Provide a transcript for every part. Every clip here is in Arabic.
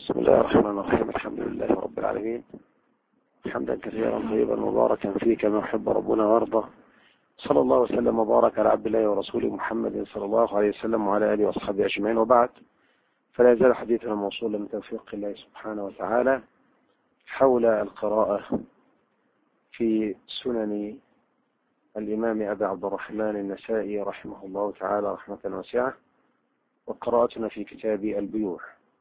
بسم الله الرحمن الرحيم. الحمد لله رب العالمين، حمدا كثيرا طيبا مباركا فيه كما يحب ربنا ويرضى. صلى الله وسلم وبارك على عبد الله ورسوله محمد صلى الله عليه وسلم وعلى آله وأصحابه أجمعين، وبعد، فلا يزال حديثنا موصولا من توفيق الله سبحانه وتعالى حول القراءة في سنن الإمام أبي عبد الرحمن النسائي رحمه الله تعالى رحمة واسعة، وقراءتنا في كتاب البيوع.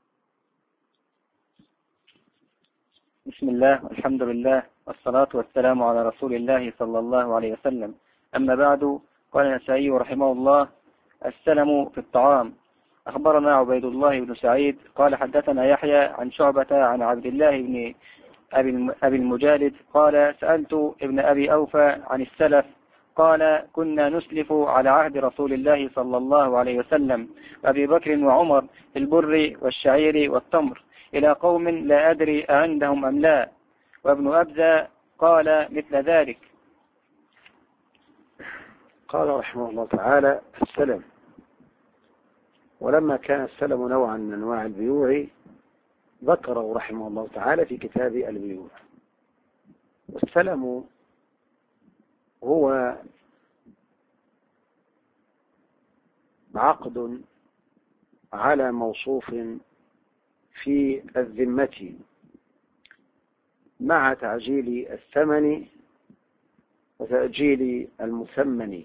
بسم الله والحمد لله والصلاة والسلام على رسول الله صلى الله عليه وسلم. أما بعد، قال النسائي رحمه الله: السلم في الطعام. أخبرنا عبيد الله بن سعيد قال حدثنا يحيى عن شعبة عن عبد الله بن أبي المجالد قال: سألت ابن أبي أوفى عن السلف، قال: كنا نسلف على عهد رسول الله صلى الله عليه وسلم وأبي بكر وعمر في البر والشعير والتمر إلى قوم لا أدري أعندهم أم لا. وابن أبزة قال مثل ذلك. قال رحمه الله تعالى: السلم. ولما كان السلم نوعا من أنواع البيوع ذكره رحمه الله تعالى في كتاب البيوع. والسلم هو عقد على موصوف في الذمة مع تعجيل الثمن وتأجيل المثمن،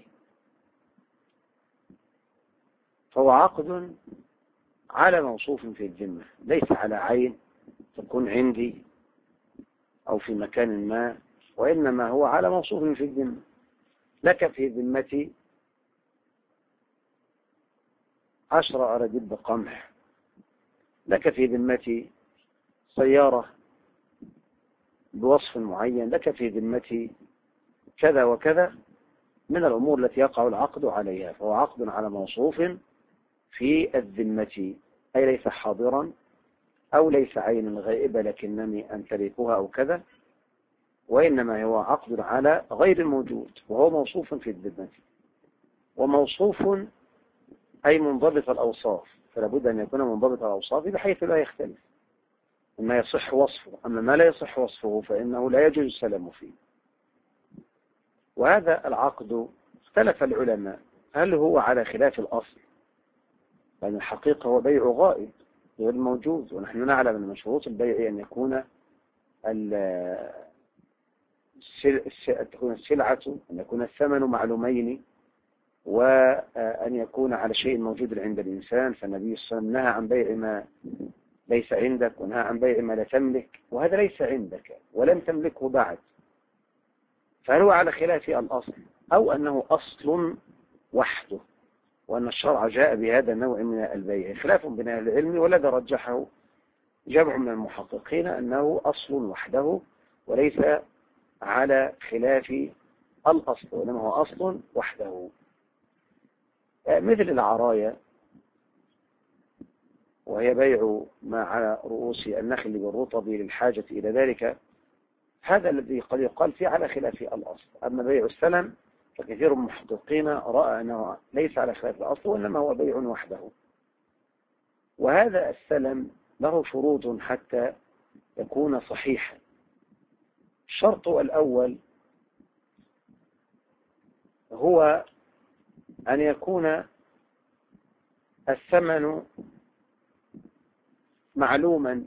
فهو عقد على موصوف في الذمة، ليس على عين تكون عندي أو في مكان ما، وإنما هو على موصوف في الذمة. لك في ذمتي 10 أراديب قمح، لك في ذمتي سيارة بوصف معين، لك في ذمتي كذا وكذا من الأمور التي يقع العقد عليها، فهو عقد على موصوف في الذمة، أي ليس حاضرا أو ليس عين غائبة لكنني أمتلكها أو كذا، وإنما هو عقد على غير الموجود وهو موصوف في الذمة. وموصوف أي منضبط الأوصاف، فلا بد أن يكون منضبط الأوصاف بحيث لا يختلف، ما يصح وصفه، أما ما لا يصح وصفه فإنه لا يجوز السلام فيه. وهذا العقد اختلف العلماء هل هو على خلاف الأصل، لأن الحقيقة هو بيع غائب غير موجود، ونحن نعلم أن من شروط البيع أن يكون تكون السلعة، أن يكون الثمن معلومين، وأن يكون على شيء موجود عند الإنسان. فالنبي صلى الله عليه وسلم نهى عن بيع ما ليس عندك، ونهى عن بيع ما لا تملك، وهذا ليس عندك ولم تملكه بعد، فهل هو على خلاف الأصل أو أنه أصل وحده، وأن الشرع جاء بهذا النوع من البيع؟ خلاف بين أهل العلم، والذي رجحه جمع من المحققين أنه أصل وحده وليس على خلاف الأصل، وإنما هو أصل وحده. مثل العراية، وهي بيع ما على رؤوس النخل بالرطب للحاجة إلى ذلك، هذا الذي قد يقال فيه على خلاف الأصل. أما بيع السلم فكثير من المحققين رأى أنه ليس على خلاف الأصل وإنما هو بيع وحده. وهذا السلم له شروط حتى يكون صحيحا. الشرط الأول هو أن يكون الثمن معلوما،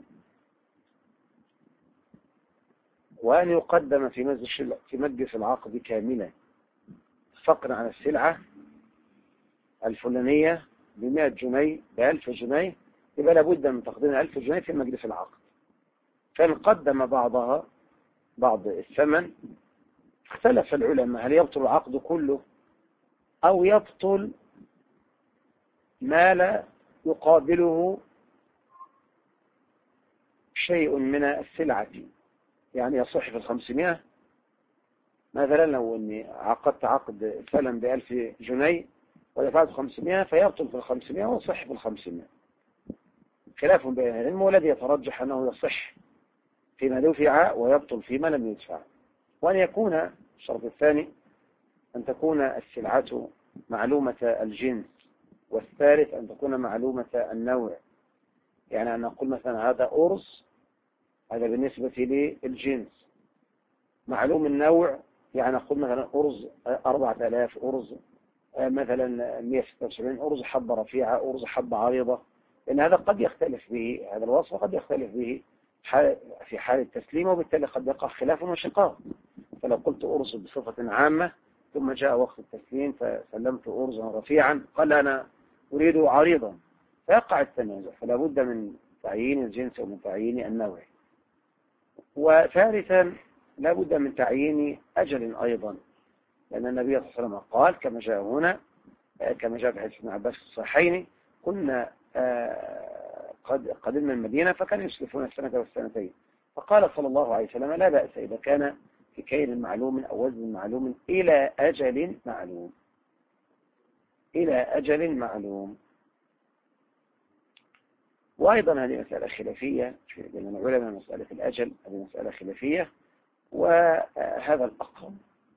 وأن يقدم في مجلس العقد كاملا. اتفقنا على السلعة الفلانية ب100 جنيه ب1000 جنيه، يبقى لابد من تقديم 1000 جنيه في مجلس العقد. فإن قدم بعض الثمن، اختلف العلماء هل يبطل العقد كله أو يبطل ما لا يقابله شيء من السلعة. يعني يصح في 500 مثلا، لو أني عقدت عقد سلم ب1000 جنيه ودفعت 500 فيبطل في 500 ويصح في 500. خلاف بين العلم، والذي يترجح أنه يصح فيما دفع ويبطل فيما لم يدفع. وأن يكون الشرط الثاني أن تكون السلعة معلومة الجنس، والثالث أن تكون معلومة النوع. يعني أنا أقول مثلا هذا أرز، هذا بالنسبة للجنس معلوم النوع، يعني أقول مثلا أرز 4000 أرز مثلا 176 أرز حبة رفيعة أرز حبة عريضة، لأن هذا قد يختلف به، هذا الوصف قد يختلف به في حال التسليم، وبالتالي قد يقع خلاف وشقاق. فلو قلت أرز بصفة عامة ثم جاء وقت التسليم فسلمت أرزا رفيعا قال أنا أريد عريضا، فيقع التنازع، فلا بد من تعيين الجنس ومن تعيين النوع. وثالثا لا بد من تعيين أجل أيضا، لأن النبي صلى الله عليه وسلم قال كما جاء هنا، كما جاء في حديث ابن عباس في الصحيحين، كنا قد قدمنا المدينة فكانوا يسلفون السنة والسنتين، فقال صلى الله عليه وسلم لا بأس إذا كان في كيل معلوم أو وزن معلوم إلى أجل معلوم، إلى أجل معلوم. وأيضا هذه مسألة خلافية بين العلماء، مسألة الأجل هذه مسألة خلافية، وهذا الأقرب.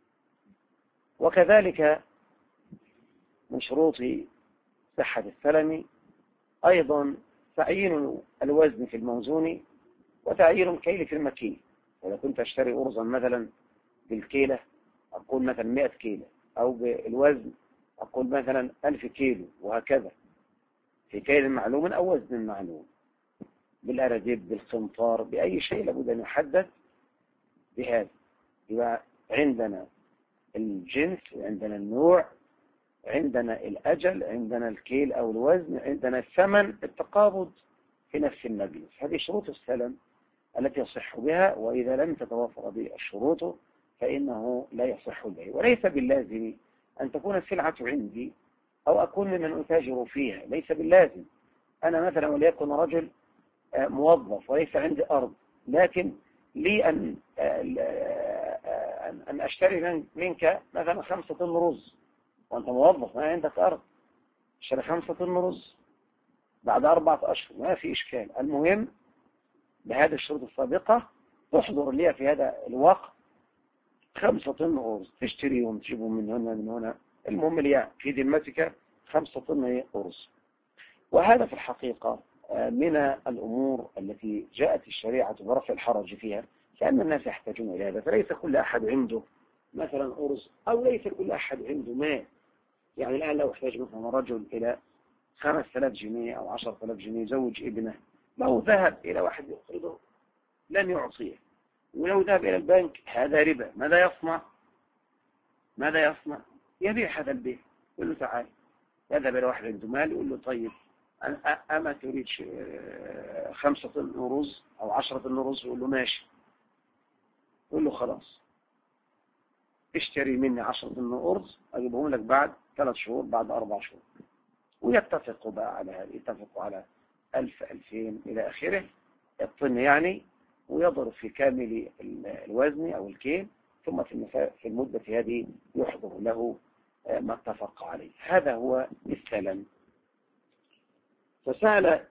وكذلك من شروط صحة السلم أيضا تعيين الوزن في الموزون وتعيين الكيل في المكيل. إذا كنت أشتري أرزا مثلا بالكيلة أقول مثلا 100 كيلة، أو بالوزن أقول مثلا 1000 كيلو، وهكذا في كيل معلوم أو وزن معلوم، بالأردب بالقنطار بأي شيء لابد أن يحدد بهذا. يبقى عندنا الجنس، عندنا النوع، عندنا الأجل، عندنا الكيل أو الوزن، عندنا الثمن، التقابض في نفس المجلس. هذه شروط السلم التي يصح بها، وإذا لم تتوفر به الشروط فإنه لا يصح به. وليس باللازم أن تكون السلعة عندي أو أكون من أتاجر فيها، ليس باللازم. أنا مثلا وليكن رجل موظف وليس عندي أرض، لكن لي أن أشتري منك مثلا 5 طن رز، وأنت موظف ما عندك أرض، اشتري 5 طن رز بعد 4 أشهر ما في إشكال. المهم بهذه الشروط السابقة تحضر لي في هذا الوقت 5 طن أرز، تشتريهم تجيبهم من هنا من هنا، المهم لي في ذمتك 5 طن أرز. وهذا في الحقيقة من الأمور التي جاءت الشريعة برفع الحرج فيها، لأن الناس يحتاجون إلى هذا. فليس كل أحد عنده مثلا أرز، أو ليس كل أحد عنده مال. يعني الآن لو احتاج مثلا رجل إلى 5000 جنيه أو 10000 جنيه يزوج ابنه، لو ذهب إلى واحد يقرضه لن يعطيه، ولو ذهب إلى البنك هذا ربا. ماذا يصنع؟ ماذا يصنع؟ يبيع هذا البيع، يقول له تعال. يذهب إلى واحد عنده مال يقول له طيب أما تريد 5 طن رز أو 10 طن رز؟ يقول له ماشي. يقول له خلاص اشتري مني 10 طن أرز أجيبهم لك بعد 3 شهور، بعد 4 شهور. ويتفقوا بقى على هذا، يتفقوا على 1000 2000 إلى آخره الطن يعني، ويضرب في كامل الوزن أو الكيل، ثم في المدة هذه يحضر له ما اتفق عليه. هذا هو السلم. فسأل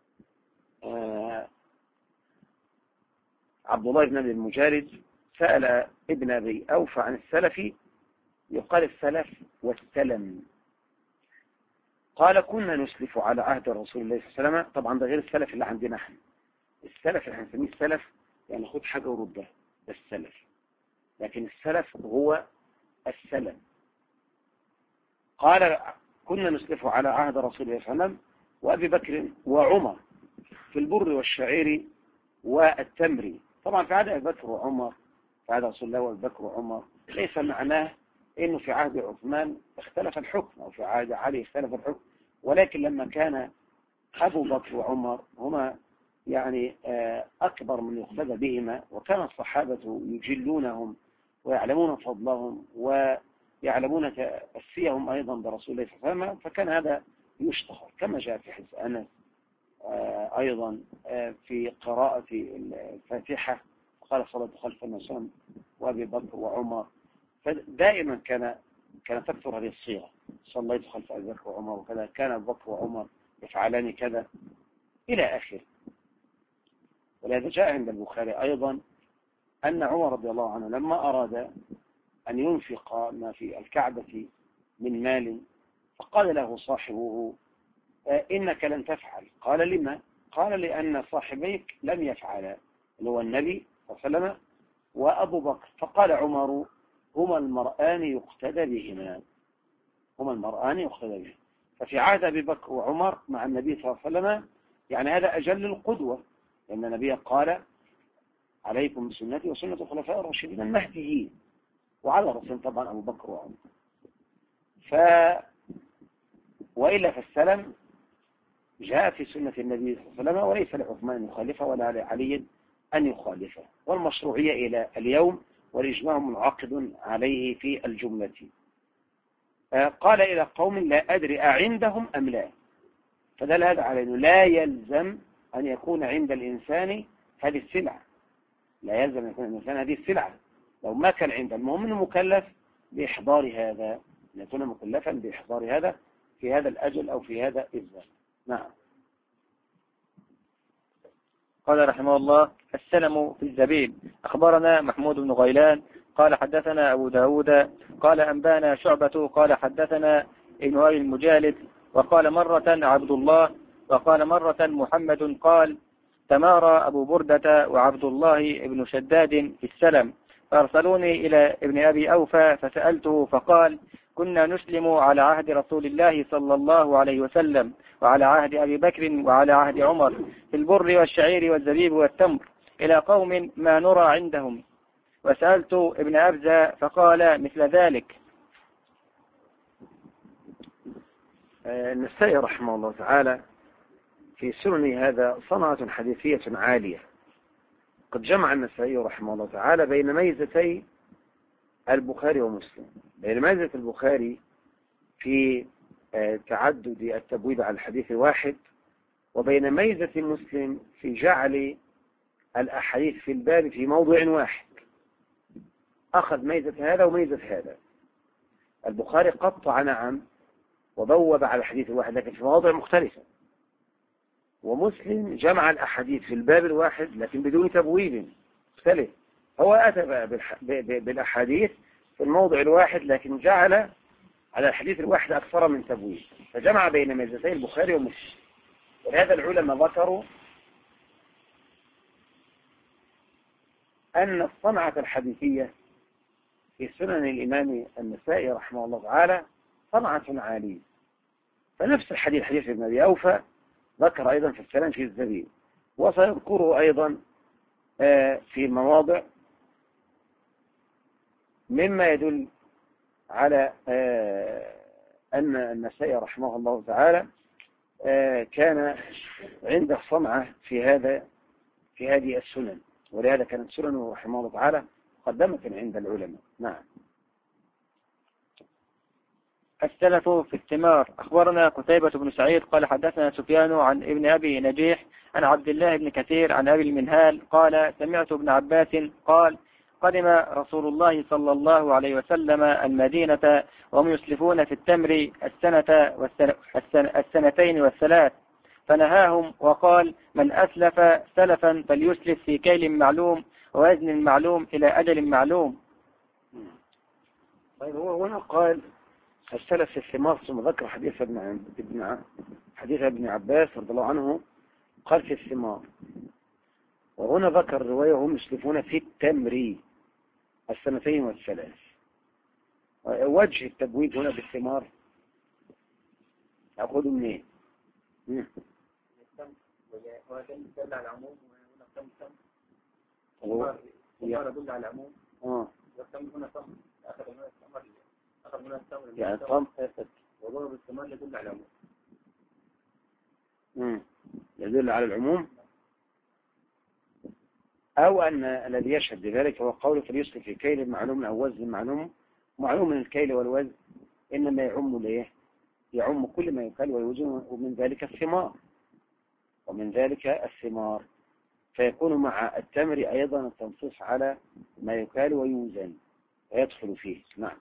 عبد الله بن المجالد سأل ابن أبي أوفى عن السلف، يقال السلف والسلم. قال كنا نسلف على عهد رسول الله صلى الله عليه وسلم. طبعا ده غير السلف اللي عندنا احنا. السلف اللي هنسميه السلف يعني خد حاجة وردها، ده السلف. لكن السلف هو السلم. قال كنا نسلف على عهد رسول الله صلى الله عليه وسلم وأبي بكر وعمر في البر والشعير والتمر. طبعا في عهد أبي بكر وعمر، في عهد رسول الله وأبي بكر وعمر، ليس معناه إنه في عهد عثمان اختلف الحكم أو في عهد علي اختلف الحكم، ولكن لما كان أبو بكر وعمر هما يعني أكبر من يقتدى بهما، وكان الصحابة يجلونهم ويعلمون فضلهم ويعلمون تأسيهم أيضا برسول الله صلى الله عليه وسلم، فكان هذا يشتهر كما جاء في حديث أنس أيضا في قراءة الفاتحة قال صلاة خلف النبي وأبي بكر وعمر. فدائما كان تكثر هذه الصيغة، صليت خلف أبي بكر وعمر وكذا، كان أبو بكر وعمر يفعلان كذا إلى آخر. ولهذا جاء عند البخاري أيضا أن عمر رضي الله عنه لما أراد أن ينفق ما في الكعبة من مال، فقال له صاحبه إنك لن تفعل. قال لما؟ قال لأن صاحبيك لم يفعلا، اللي هو النبي صلى الله عليه وسلم وأبو بكر. فقال عمر هما المرآن يقتدى بهما، هما المرآن يقتدى بهما. ففي عهد أبي بكر وعمر مع النبي صلى الله عليه وسلم يعني هذا أجل القدوة، لأن النبي قال عليكم بسنتي وسنة الخلفاء الراشدين المهديين، وعلى رأسهم طبعا أبو بكر وعمر. وإلا فالسلم جاء في سنة النبي صلى الله عليه وسلم، وليس لعثمان أن يخالفه ولا لعلي أن يخالفه، والمشروعية إلى اليوم والإجماع منعقد عليه في الجملة. قال إلى قوم لا أدري أعندهم أم لا، فدل هذا على أنه لا يلزم أن يكون عند الإنسان هذه السلعة، لا يلزم أن يكون عند الإنسان هذه السلعة لو ما كان عنده. المهم أنه مكلف بإحضار هذا، أن يكون مكلفا بإحضار هذا في هذا الأجل أو في هذا الزمن. نعم. قال رحمه الله: السلم في الزبيب. أخبرنا محمود بن غيلان قال حدثنا أبو داود قال أنبانا شعبة قال حدثنا ابن أبي المجالد وقال مرة عبد الله وقال مرة محمد قال: تمارى أبو بردة وعبد الله بن شداد في السلم، فأرسلوني إلى ابن أبي أوفى فسألته فقال: كنا نسلم على عهد رسول الله صلى الله عليه وسلم وعلى عهد أبي بكر وعلى عهد عمر في البر والشعير والزبيب والتمر إلى قوم ما نرى عندهم، وسألت ابن أبزة فقال مثل ذلك. النسائي رحمه الله تعالى في سنن هذا صنعة حديثية عالية. قد جمع النسائي رحمه الله تعالى بين ميزتي البخاري ومسلم، بين ميزة البخاري في تعدد التبويب على الحديث الواحد، وبين ميزة مسلم في جعل الأحاديث في الباب في موضع واحد. أخذ ميزة هذا وميزة هذا. البخاري قطع نعم وبوب على الحديث الواحد لكن في مواضع مختلفة، ومسلم جمع الأحاديث في الباب الواحد لكن بدون تبويب مختلف. هو أتى بالأحاديث في الموضع الواحد لكن جعل على الحديث الواحد أكثر من تبويب، فجمع بين ميزتي البخاري ومسلم. ولهذا العلماء ذكروا أن الصنعة الحديثية في سنن الإمام النسائي رحمه الله تعالى صنعة عالية. فنفس الحديث حديث ابن أبي أوفى ذكر أيضا في السلام في الزبيب، وسيذكره أيضا في مواضع مما يدل على أن النسائي رحمه الله تعالى كان عنده صنعة في هذه السنن، ولهذا كانت سننه رحمه الله تعالى مقدمة عند العلماء. نعم. السلف في الثمار. أخبرنا قتيبة بن سعيد قال حدثنا سفيان عن ابن أبي نجيح عن عبد الله بن كثير عن أبي المنهال قال: سمعت ابن عباس قال: قدم رسول الله صلى الله عليه وسلم المدينة وهم يسلفون في التمر السنتين والثلاث، فنهاهم وقال: من أسلف سلفا فليسلف في كيل معلوم ووزن معلوم إلى أجل معلوم. طيب هو هنا قال السلف في الثمار، ثم ذكر حديث ابن عباس رضي الله عنه قال في الثمار، وهنا ذكر الرواية هم يسلفون في التمر السنتين والثلاث. وجه التبويب هنا بالثمار أخذ منين؟ يعني طم وضرب الثمار يدل على العموم. يدل على العموم، أو أن الذي يشهد بذلك هو قوله فليسلف في كيل معلوم أو وزن معلوم. معلوم من الكيل والوزن إنما يعم كل ما يكال ويوزن، ومن ذلك الثمار، فيكون مع التمر أيضا التنصيص على ما يكال ويوزن ويدخل فيه. نعم.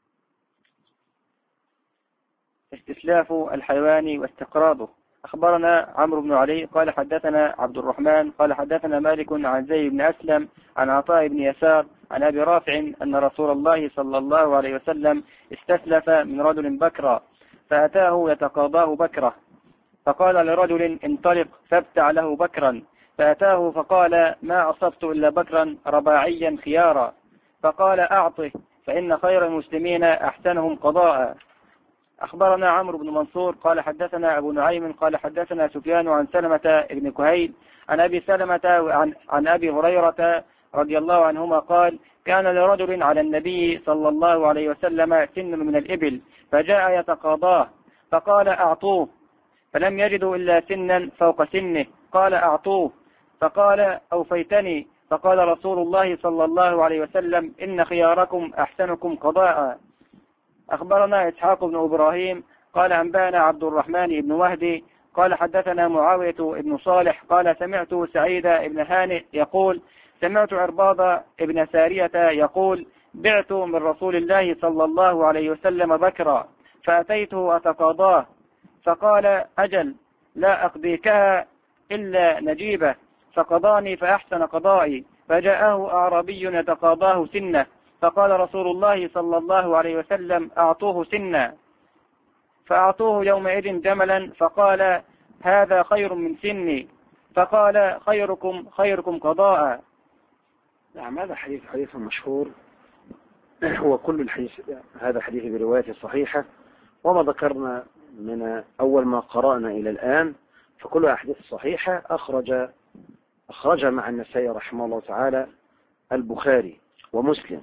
استسلاف الحيوان واستقراضه. أخبرنا عمرو بن علي قال حدثنا عبد الرحمن قال حدثنا مالك عن زيد بن أسلم عن عطاء بن يسار عن أبي رافع أن رسول الله صلى الله عليه وسلم استسلف من رجل بكرا فأتاه يتقاضاه بكرة، فقال لرجل انطلق فابتع له بكرا، فأتاه فقال ما أصبت إلا بكرا رباعيا خيارا، فقال أعطه فإن خير المسلمين أحسنهم قضاء. أخبرنا عمرو بن منصور قال حدثنا أبو نعيم قال حدثنا سفيان عن سلمة بن كهيل عن أبي سلمة عن أبي هريرة رضي الله عنهما قال كان لرجل على النبي صلى الله عليه وسلم سن من الإبل فجاء يتقاضاه، فقال أعطوه، فلم يجدوا إلا سنا فوق سنه، قال أعطوه، فقال أوفيتني، فقال رسول الله صلى الله عليه وسلم إن خياركم أحسنكم قضاء. أخبرنا إسحاق بن إبراهيم قال أنبانا عبد الرحمن بن مهدي قال حدثنا معاوية بن صالح قال سمعت سعيد بن هانئ يقول سمعت عرباض بن سارية يقول بعت من رسول الله صلى الله عليه وسلم بكرا فأتيته أتقاضاه، فقال أجل لا أقضيكها إلا نجيبة، فقضاني فأحسن قضائي، فجاءه أعرابي يتقاضاه سنة، فقال رسول الله صلى الله عليه وسلم أعطوه سنا، فأعطوه يومئذ جملا، فقال هذا خير من سني، فقال خيركم قضاء. نعم، هذا حديث مشهور، هو كل الحديث هذا حديث برواية صحيحة، وما ذكرنا من أول ما قرأنا إلى الآن فكل أحاديث صحيحة أخرج مع النسائي رحمه الله تعالى البخاري ومسلم.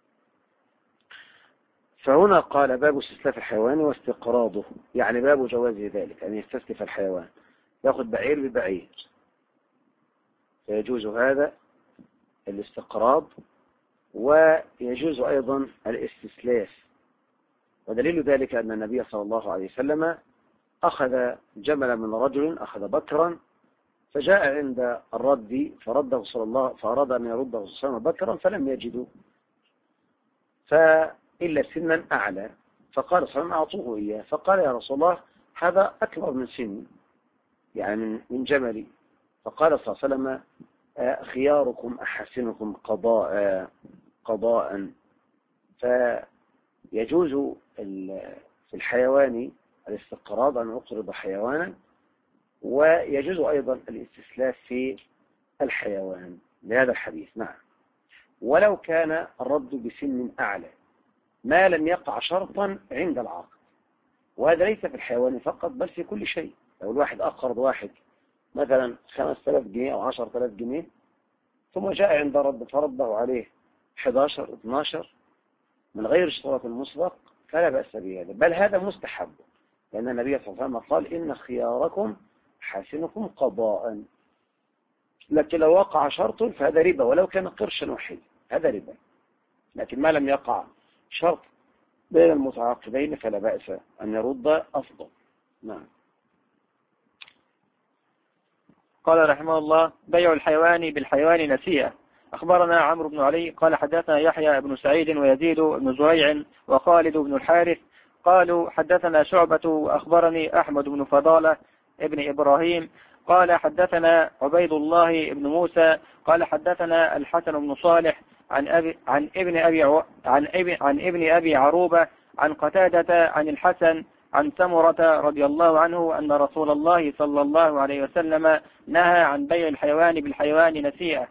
فهنا قال باب استسلاف الحيوان واستقراضه، يعني باب جواز ذلك أن يستسلف الحيوان، يأخذ بعير ببعير، فيجوز هذا الاستقراض ويجوز أيضا الاستسلاف. ودليل ذلك أن النبي صلى الله عليه وسلم أخذ جملا من رجل، أخذ بكرا، فجاء عند الرد فرده صلى الله، فأراد أن يرده صلى الله عليه وسلم بكرا فلم يجدوا إلا سنا أعلى، فقال صلى الله عليه وسلم أعطوه إياه، فقال يا رسول الله هذا أكبر من سني، يعني من جملي، فقال صلى الله عليه وسلم خياركم أحسنكم قضاء. فيجوز في الحيوان الاستقراض أن يقرض حيوانا، ويجوز أيضا الاستسلاف في الحيوان لهذا الحديث. نعم، ولو كان الرد بسن أعلى ما لم يقع شرطا عند العقد، وهذا ليس في الحيوان فقط بل في كل شيء. لو الواحد أقرض واحد مثلا 5000 جنيه أو 10000 جنيه ثم جاء عند رد فرده عليه 11 12 من غير اشتراط مسبق فلا بأس بهذا، بل هذا مستحب، لأن النبي صلى الله عليه وسلم قال إن خياركم حاسنكم قضاء. لكن لو وقع شرط فهذا ربا، ولو كان قرشا واحد هذا ربا، لكن ما لم يقع شرط بين المتعاقدين فلا بأس أن يرد أفضل. نعم. قال رحمه الله بيع الحيوان بالحيوان نسيئة. أخبرنا عمرو بن علي قال حدثنا يحيى بن سعيد ويزيد بن زريع وخالد بن الحارث قالوا حدثنا شعبة وأخبرني أحمد بن فضالة ابن إبراهيم قال حدثنا عبيد الله بن موسى قال حدثنا الحسن بن صالح عن ابن أبي عروبة عن قتادة عن الحسن عن سمرة رضي الله عنه أن رسول الله صلى الله عليه وسلم نهى عن بيع الحيوان بالحيوان نسيئة.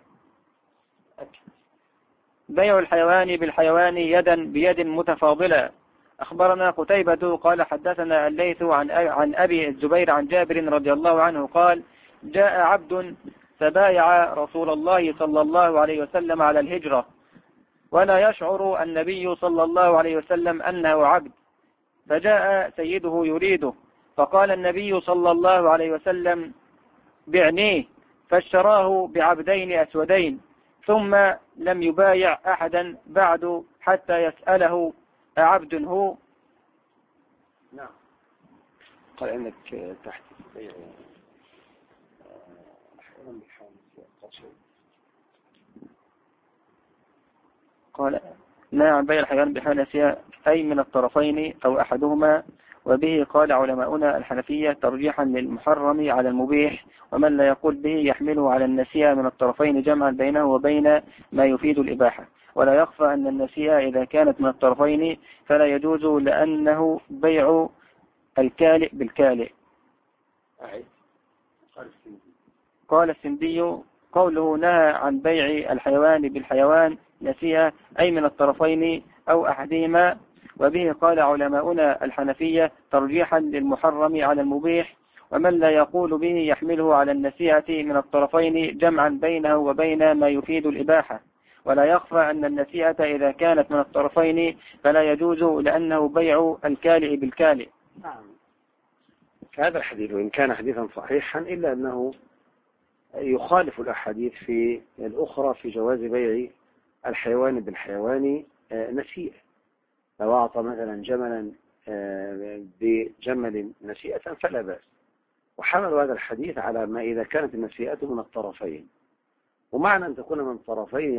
بيع الحيوان بالحيوان يدا بيد متفاضلة. أخبرنا قتيبة قال حدثنا الليث عن أبي الزبير عن جابر رضي الله عنه قال جاء عبد فبايع رسول الله صلى الله عليه وسلم على الهجرة ولا يشعر النبي صلى الله عليه وسلم أنه عبد، فجاء سيده يريده، فقال النبي صلى الله عليه وسلم بعنيه، فاشتراه بعبدين أسودين، ثم لم يبايع أحدا بعد حتى يسأله أعبد هو. نعم. قال إنك تحت بيع قال نعم بيع الحيوان بالحيوان نسيئة أي من الطرفين أو أحدهما، وبه قال علماؤنا الحنفية ترجيحا للمحرم على المبيح، ومن لا يقول به يحمله على النسيئة من الطرفين جمعا بينه وبين ما يفيد الإباحة. ولا يخفى أن النسيئة إذا كانت من الطرفين فلا يجوز لأنه بيع الكالئ بالكالئ. قال السندي قوله نهى عن بيع الحيوان بالحيوان نسيئة أي من الطرفين أو أحدهما، وبه قال علماؤنا الحنفية ترجيحا للمحرم على المبيح، ومن لا يقول به يحمله على النسيئة من الطرفين جمعا بينه وبين ما يفيد الإباحة. ولا يخفى أن النسيئة إذا كانت من الطرفين فلا يجوز لأنه بيع الكالئ بالكالئ. نعم. هذا الحديث وإن كان حديثا صحيحا إلا أنه يخالف الأحاديث في الأخرى في جواز بيع الحيوان بالحيوان نسيئة. لو أعطى مثلا جملا بجمل نسيئة فلا بأس، وحملوا هذا الحديث على ما إذا كانت النسيئة من الطرفين. ومعنى أن تكون من الطرفين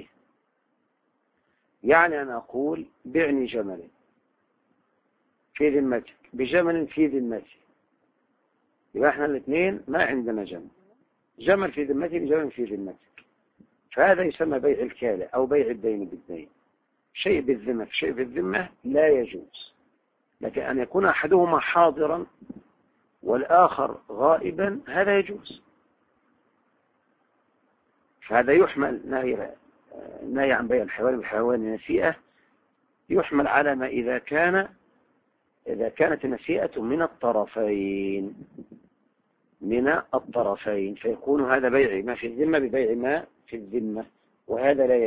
يعني أنا أقول بعني جمل في ذمتك بجمل في ذمتي، يبقى احنا الاثنين ما عندنا جمل في ذمتي بجمل في ذمتك، فهذا يسمى بيع الكالة أو بيع الدين بالدين. شيء بالذمة في شيء بالذمة لا يجوز، لكن أن يكون أحدهما حاضرا والآخر غائبا هذا يجوز. فهذا يحمل نهي عن بيع الحيوان بالحيوان نسيئة، يحمل على ما إذا كانت النسيئة من الطرفين فيكون هذا بيع ما في الذمة ببيع ما في الذمة، وهذا لا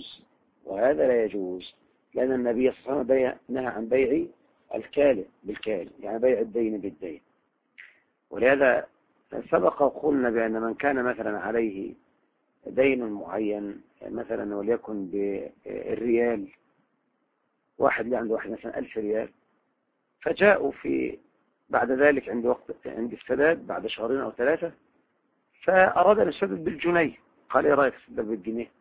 يجوز لأن النبي صلى الله عليه وسلم نهى عن بيع الكالئ بالكالئ، يعني بيع الدين بالدين. ولهذا سبق وقلنا بأن من كان مثلا عليه دين معين مثلا وليكن بالريال، واحد اللي عنده مثلا 1000 ريال، فجاءوا بعد ذلك عند السداد بعد شهرين أو 3 فأراد أن يسدد بالجنيه، قال إيه رأيك تسدد بالجنيه؟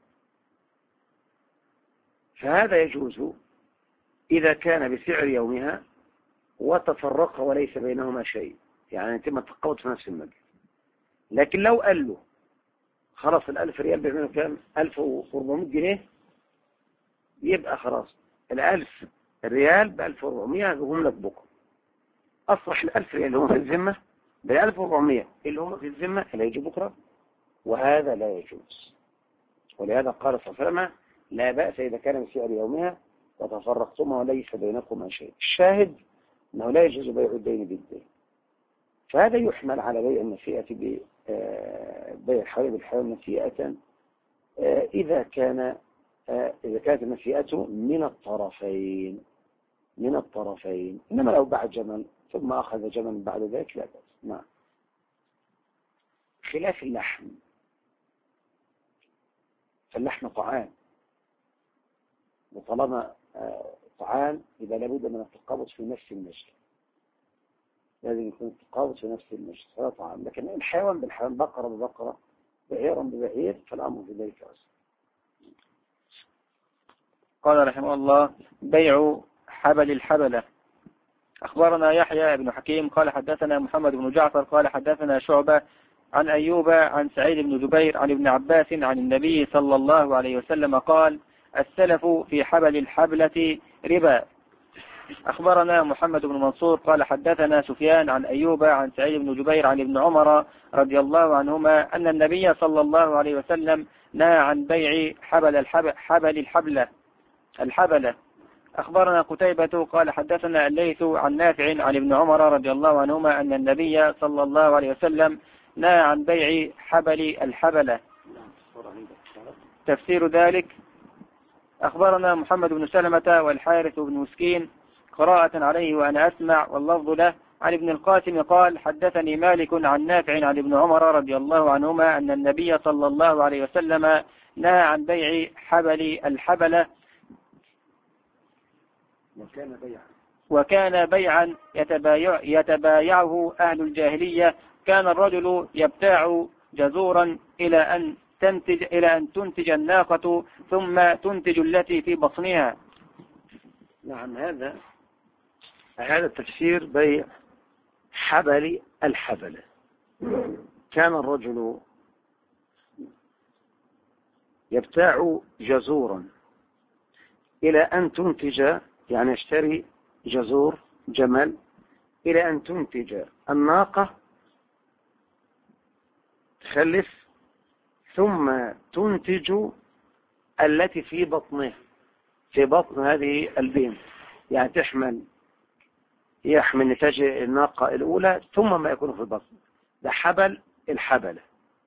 فهذا يجوز إذا كان بسعر يومها وتفرق وليس بينهما شيء، يعني يتم التقاوض في نفس المبلغ. لكن لو قال له خلاص 1000 ريال بيعملوا كام؟ 1400 جنيه، يبقى خلاص 1000 ريال ب 1400 هم لك بكره. أصبح 1000 ريال اللي هم في الذمة ب 1400 اللي هم في الذمة اللي يجي بكره، وهذا لا يجوز. ولهذا قال صلى الله عليه وسلم لا بأس إذا كان بسعر يومها وتفرقتما وليس بينكما شيء. الشاهد أنه لا يجوز بيع الدين بالدين. فهذا يحمل على بيع النسيئة بيع الحيوان بالحيوان نسيئة إذا كانت النسيئة من الطرفين. إنما لو باع جمل ثم أخذ جمل بعد ذلك لا بأس. نعم. خلاف اللحم، فاللحم طعام، وطالما طعام إذا لابد من التقابض في نفس المجلس، لازم يكون التقابض في نفس المجلس هذا طعام. لكن الحيوان بالحيوان، بقرة ببقرة، بعيرا ببعير، فالأمر في ذلك أسهل. قال رحمه الله بيع حبل الحبلة. أخبرنا يحيى بن حكيم قال حدثنا محمد بن جعفر قال حدثنا شعبة عن أيوب عن سعيد بن جبير عن ابن عباس عن النبي صلى الله عليه وسلم قال السلف في حبل الحبلة ربا. أخبرنا محمد بن منصور قال حدثنا سفيان عن أيوب عن سعيد بن جبير عن ابن عمر رضي الله عنهما أن النبي صلى الله عليه وسلم نهى عن بيع حبل الحبلة. أخبرنا قتيبة قال حدثنا الليث عن نافع عن ابن عمر رضي الله عنهما أن النبي صلى الله عليه وسلم نهى عن بيع حبل الحبلة. تفسير ذلك أخبرنا محمد بن سلمة والحارث بن مسكين قراءة عليه وأنا أسمع واللفظ له عن ابن القاسم قال حدثني مالك عن نافع عن ابن عمر رضي الله عنهما أن النبي صلى الله عليه وسلم نهى عن بيع حبل الحبلة وكان بيعا يتبايعه أهل الجاهلية. كان الرجل يبتاع جزورا إلى أن تنتج الناقة ثم تنتج التي في بطنها. نعم. هذا التفسير بيع حبل الحبلة. كان الرجل يبتاع جزورا إلى أن تنتج، يعني يشتري جزور جمل إلى أن تنتج الناقة تخلف ثم تنتج التي في بطنها، في بطن هذه البنت، يعني يحمل نتاج الناقة الأولى ثم ما يكون في البطن، ده حبل الحبلة.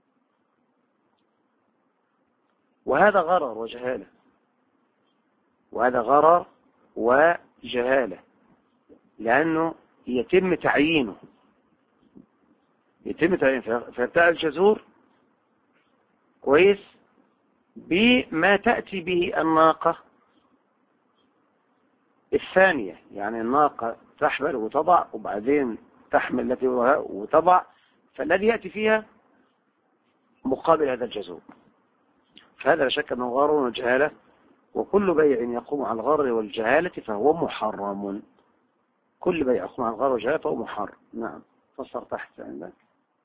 وهذا غرر وجهالة، وهذا غرر وجهالة، لأنه يتم تعيينه فبتاع الجزور كويس بما تأتي به الناقة الثانية، يعني الناقة تحمل وتضع وبعدين تحمل التي وتضع، فالذي يأتي فيها مقابل هذا الجزور. فهذا لا شك أنه غرر وجهالة، وكل بيع يقوم على الغرر والجهالة فهو محرم. كل بيع يقوم على الغرر والجهالة فهو محرم. نعم. فصر تحت عندك.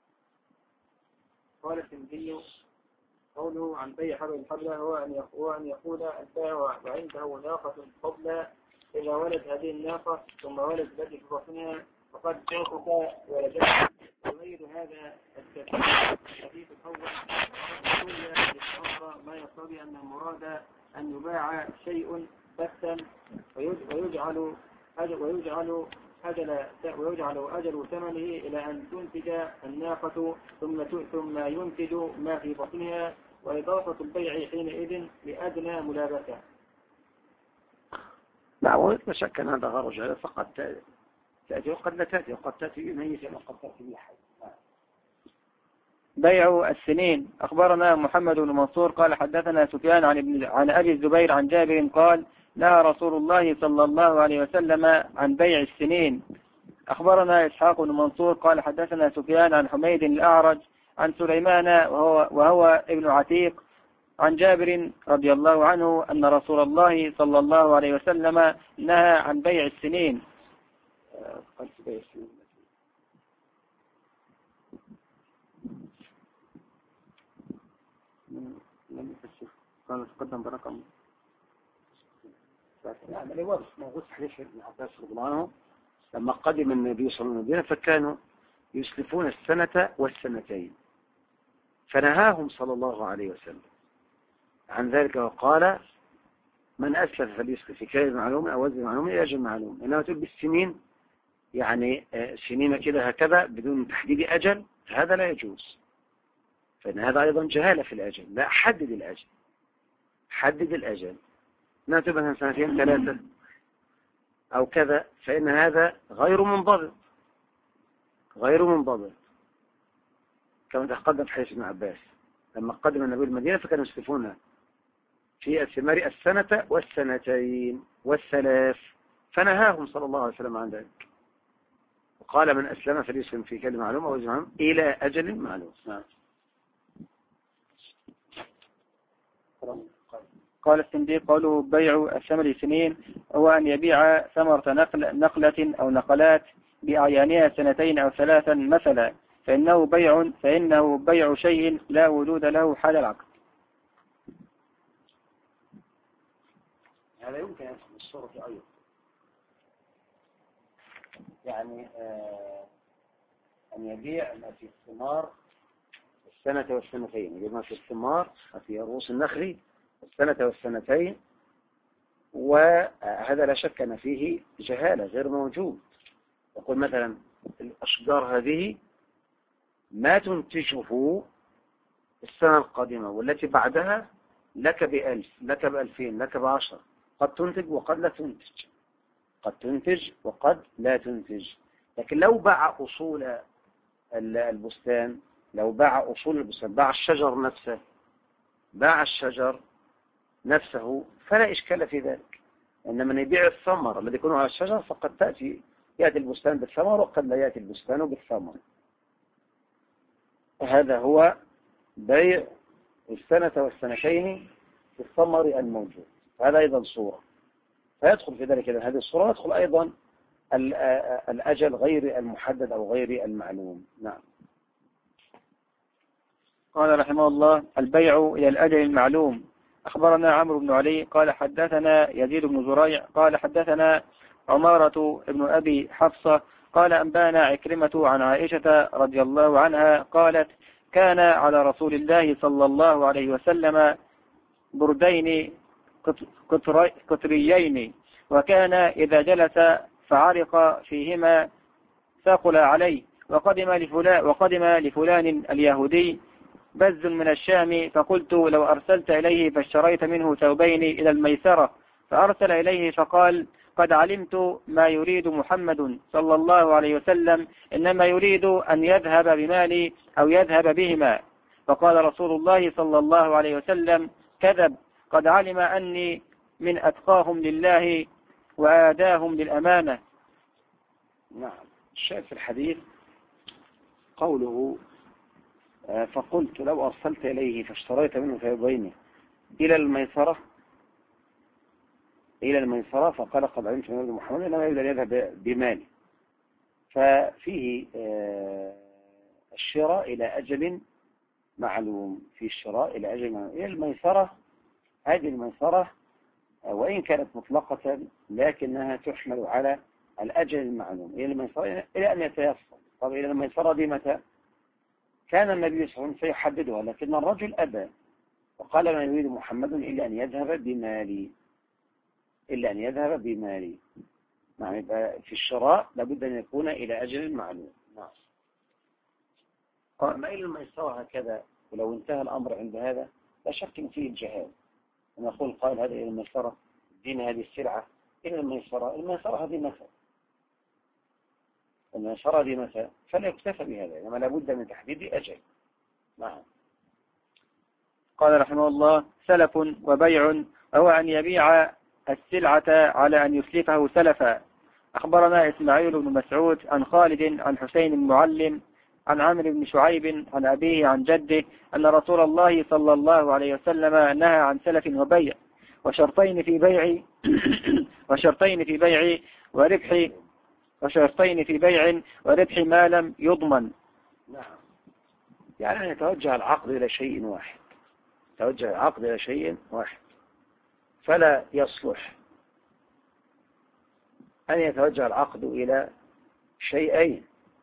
قال الترمذي قوله عن بيع حبل الحبلة هو أن يقول البائع وعنده ناقة قبل إذا ولد هذه الناقة ثم ولد الذي في بطنها فقد فاتك ولدها، وغير هذا الحديث الأول وقد يقول ما يقتضي أن المراد أن يباع شيء بثا ويجعل أجل ثمنه إلى أن تنتج الناقة ثم ينتج ما في بطنها، وإضافة البيع حينئذ لأدنى ملابسة. لا شك أن هذا غرر وجهالة، فقد تأتي وقد لا تأتي، وقد تأتي ميتة وقد تأتي بالحي. بيع السنين. أخبرنا محمد بن منصور قال حدثنا سفيان عن أبي الزبير عن جابر قال نهى رسول الله صلى الله عليه وسلم عن بيع السنين. أخبرنا إسحاق بن منصور قال حدثنا سفيان عن حميد الأعرج عن سليمان وهو ابن عتيق عن جابر رضي الله عنه أن رسول الله صلى الله عليه وسلم نهى عن بيع السنين. قال في بيع السنين لم يفسر، قال تقدم برقم يعني واضح موجود في حديث ابن عباس رضي الله عنه لما قدم النبي صلى الله عليه وسلم فكانوا يسلفون السنة والسنتين، فنهاهم صلى الله عليه وسلم عن ذلك وقال من أسلف فليسلف في كيل معلوم أو وزن معلوم إلى أجل معلوم. إنما تقول بالسنين يعني سنين كده هكذا بدون تحديد أجل، هذا لا يجوز، فإن هذا أيضا جهالة في الأجل. لا، حدد الأجل، حدد الأجل، لا تبقى مثلا سنتين ثلاثة أو كذا، فإن هذا غير منضبط، غير منضبط، كما تقدم في حديث ابن عباس لما قدم النبي المدينة فكانوا يسلفون في الثمار السنة والسنتين والثلاث، فنهاهم صلى الله عليه وسلم عن ذلك وقال من أسلم فليسلم في كلمة معلومة وزعم إلى أجل معلوم. قال الصنديق قوله بيع الثمر سنين هو أن يبيع ثمرة نقلة أو نقلات بأعيانها سنتين أو ثلاثا مثلا، فإنه بيع شيء لا وجود له حال العقد. هذا يمكن أن يدخل الصورة أيضا، يعني أن يبيع ما في الثمار السنة والسنتين، يبيع ما في الثمار في رؤوس النخل السنة والسنتين، وهذا لا شك أن فيه جهالة غير موجود. يقول مثلا الأشجار هذه ما تنتجه السنة القادمة والتي بعدها لك ب1000 لك ب2000 لك ب10، قد تنتج وقد لا تنتج، قد تنتج وقد لا تنتج. لكن لو باع أصول البستان، لو باع أصول البستان، باع الشجر نفسه، باع الشجر نفسه فلا إشكال في ذلك. إنما من يبيع الثمر الذي يكون على الشجر فقد يأتي البستان بالثمر وقد لا يأتي البستان بالثمر. هذا هو بيع السنة والسنتين في الثمر الموجود، هذا أيضا صورة، فيدخل في ذلك هذه الصورة يدخل أيضا الأجل غير المحدد أو غير المعلوم. نعم. قال رحمه الله البيع إلى الأجل المعلوم. أخبرنا عمرو بن علي قال حدثنا يزيد بن زريع قال حدثنا عمارة بن أبي حفصة قال أنبانا عكرمة عن عائشة رضي الله عنها قالت كان على رسول الله صلى الله عليه وسلم بردين قطريين، وكان إذا جلس فعرق فيهما ثقل عليه. وقدم لفلان اليهودي بز من الشام، فقلت لو أرسلت إليه فاشتريت منه ثوبين إلى الميسرة، فأرسل إليه فقال قد علمت ما يريد محمد صلى الله عليه وسلم، إنما يريد أن يذهب بمالي أو يذهب بهما. فقال رسول الله صلى الله عليه وسلم كذب، قد علم أني من أتقاهم لله وآداهم للأمانة. نعم. الشاهد في الحديث قوله فقلت لو أرسلت إليه فاشتريت منه ثوبين إلى الميسرة فقال قد علمت من محمد إنما يريد أن يذهب بمالي. ففيه الشراء إلى أجل معلوم، في الشراء إلى أجل معلوم. إلى الميسرة، هذه الميسرة وإن كانت مطلقة لكنها تحمل على الأجل المعلوم. إلى الميسرة إلى أن يتيسر. طب إلى الميسرة دي متى؟ كان النبي صلى الله عليه وسلم سيحددها، لكن الرجل أبى وقال ما يريد محمد إلا أن يذهب بمالي. يعني في الشراء لابد أن يكون إلى أجل معلوم. نعم. أما إلى الميسرة هكذا، ولو انتهى الأمر عند هذا لا شك فيه الجهاد. أنا أقول قال هذا إلى الميسرة، دين هذه السلعة إلى الميسرة هذه متى فلا يكتفى بهذا، إنما لابد من تحديد أجل. نعم. قال رحمه الله سلف وبيع، وهو أن يبيع السلعة على أن يسلفه سلفا. أخبرنا إسماعيل بن مسعود عن خالد عن حسين المعلم عن عمرو بن شعيب عن أبيه عن جده أن رسول الله صلى الله عليه وسلم نهى عن سلف وبيع، وشرطين في بيع وربح ما لم يضمن. نعم. يعني أن يتوجه العقد إلى شيء واحد، فلا يصلح أن يتوجه العقد إلى شيئين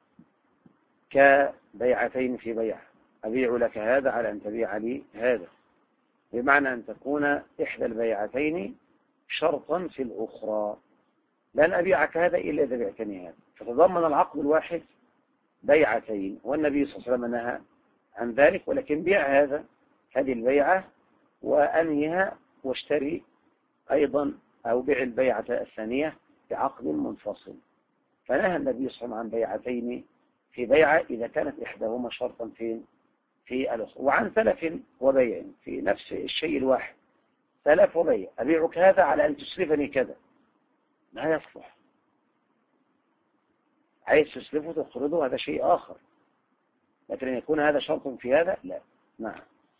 كبيعتين في بيع، أبيع لك هذا على أن تبيع لي هذا، بمعنى أن تكون إحدى البيعتين شرطا في الأخرى. لن أبيعك هذا إلا إذا بعتني هذا، فتضمن العقد الواحد بيعتين، والنبي صلى الله عليه وسلم نهى عن ذلك. ولكن بيع هذه البيعة وأنهيها واشتري أيضا، أو بيع البيعة الثانية بعقد منفصل. فنهى النبي صلى الله عليه وسلم عن بيعتين في بيعة إذا كانت إحداهما شرطا في الأخرى. وعن سلف وبيع في نفس الشيء الواحد، سلف وبيع، أبيعك هذا على أن تسلفني كذا، لا يصلح. عايز تسلفه تقرضه هذا شيء آخر، لكن أن يكون هذا شرط في هذا لا. نعم.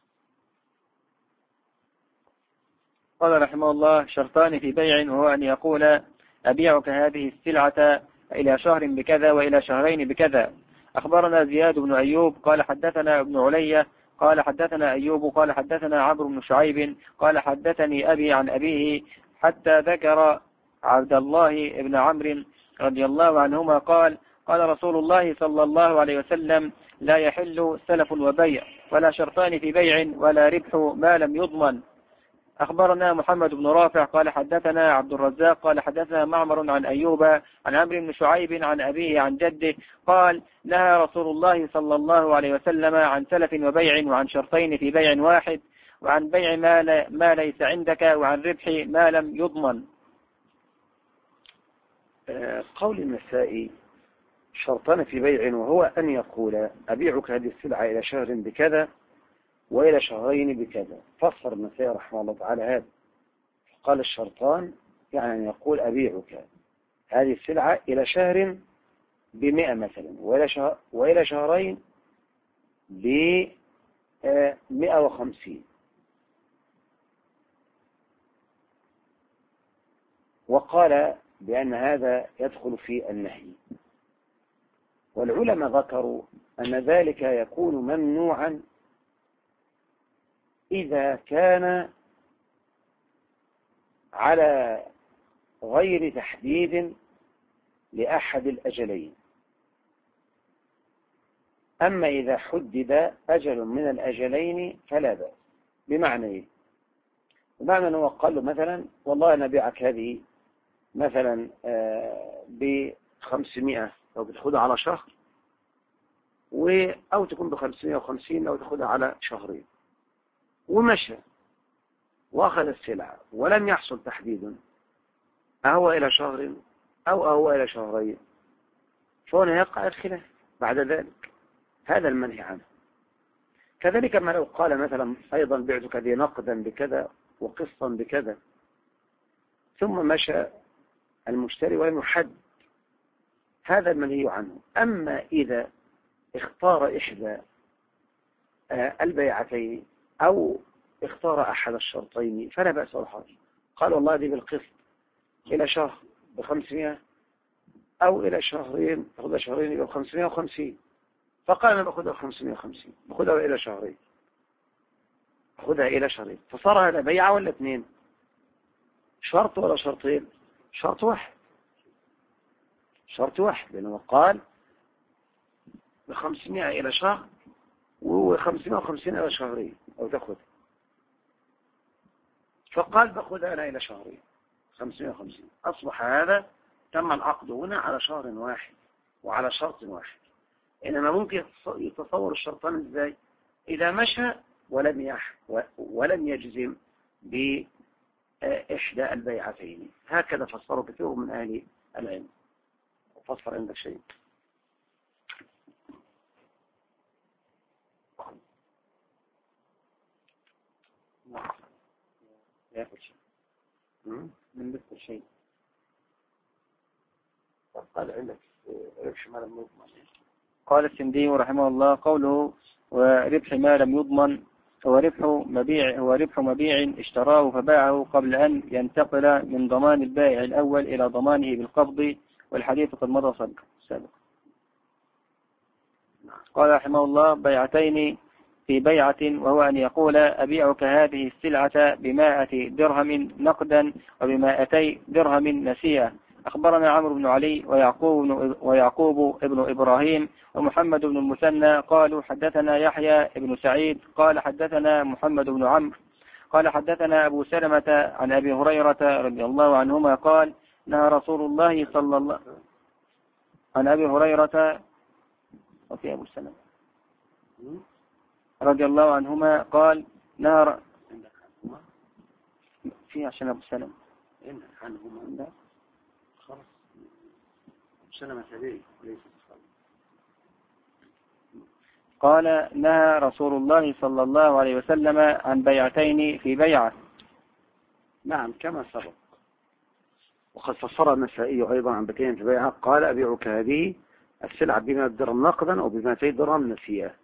قال رحمه الله شرطان في بيع، وهو أن يقول أبيعك هذه السلعة إلى شهر بكذا وإلى شهرين بكذا. أخبرنا زياد بن أيوب قال حدثنا ابن علية قال حدثنا أيوب قال حدثنا عمرو بن شعيب قال حدثني أبي عن أبيه حتى ذكر عبد الله بن عمرو رضي الله عنهما قال قال رسول الله صلى الله عليه وسلم لا يحل سلف وبيع ولا شرطان في بيع ولا ربح ما لم يضمن. أخبرنا محمد بن رافع قال حدثنا عبد الرزاق قال حدثنا معمر عن أيوب عن عمرو بن شعيب عن أبيه عن جده قال نهى رسول الله صلى الله عليه وسلم عن سلف وبيع وعن شرطين في بيع واحد وعن بيع ما ليس عندك وعن ربح ما لم يضمن. قول النسائي شرطان في بيع، وهو أن يقول أبيعك هذه السلعة إلى شهر بكذا وإلى شهرين بكذا. فسر النسائي رحمه الله تعالى هذا، قال الشرطان يعني أن يقول أبيعك هذه السلعة إلى شهر ب100 مثلا، وإلى شهرين ب150. وقال بأن هذا يدخل في النهي. والعلماء ذكروا أن ذلك يكون ممنوعا إذا كان على غير تحديد لأحد الأجلين. أما إذا حدد أجل من الأجلين فلا بأس. بمعنى إيه؟ بمعنى أنه قال له مثلا والله أنا بيعك هذه مثلا ب500 لو بتاخدها على شهر، أو تكون ب550 لو تاخدها على شهرين، ومشى وأخذ السلعة ولم يحصل تحديد أهو إلى شهر أو أهو إلى شهرين، فهنا يقع الخلاف بعد ذلك. هذا المنهي عنه. كذلك ما لو قال مثلا أيضا بعتك ذي نقدا بكذا وقسطا بكذا، ثم مشى المشتري ولم يحدد، هذا المنهي عنه. أما إذا اختار إحدى البيعتين أو اختار أحد الشرطين فلا بأس ولا حرج. قال والله دي بالقسط إلى شهر ب500 أو إلى شهرين، تأخذها شهرين يبقى 550، فقال أنا بأخذها 550 بأخذها إلى شهرين، أخذها إلى شهرين، فصار هذا بيعة ولا اثنين؟ شرط ولا شرطين؟ شرط واحد، شرط واحد، لأنه قال ب500 إلى شهر و550 إلى شهرين أو تأخذ، فقال بأخذها أنا إلى شهرين 550. أصبح هذا تم العقد هنا على شهر واحد وعلى شرط واحد. إنما ممكن يتصور الشرطان إزاي؟ إذا مشى ولم يجزم بإحدى البيعتين. هكذا فسروا كثير من أهل العلم. فسر عندك شيء؟ يأخذ شيء من مثل الشيء. قال عندك ربح ما لم يضمن. قال السندي رحمه الله قوله وربح ما لم يضمن هو ربح مبيع اشتراه فباعه قبل أن ينتقل من ضمان البائع الأول إلى ضمانه بالقبض، والحديث قد مضى سابقا. قال رحمه الله بيعتين في بيعة، وهو أن يقول أبيعك هذه السلعة ب100 درهم نقدا وب200 درهم نسيئة. أخبرنا عمرو بن علي ويعقوب ابن إبراهيم ومحمد بن المثنى قالوا حدثنا يحيى بن سعيد قال حدثنا محمد بن عمرو قال حدثنا أبو سلمة عن أبي هريرة رضي الله عنهما قال نهى رسول الله صلى الله عن أبي هريرة وفي أبو سلمة رضي الله عنهما قال نهى في عشان أبو سلمة عنهما خلاص سلمة تبيه ليس قال نهى رسول الله صلى الله عليه وسلم عن بيعتين في بيعة. نعم كما سبق. وقد فسر النسائي أيضا عن بيعتين في بيعة، قال أبيعك هذه السلعة ب100 درهم نقدا أو ب200 درهم نسيئة.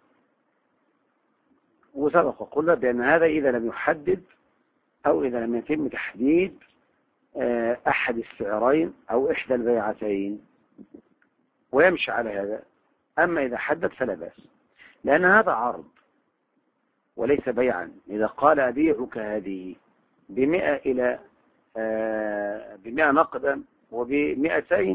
وسبق وقلنا بأن هذا إذا لم يحدد أو إذا لم يتم تحديد أحد السعرين أو إحدى البيعتين، ويمشي على هذا. أما إذا حدد فلا بأس، لأن هذا عرض وليس بيعا. إذا قال أبيعك هذه ب100 إلى ب100 نقدا وب200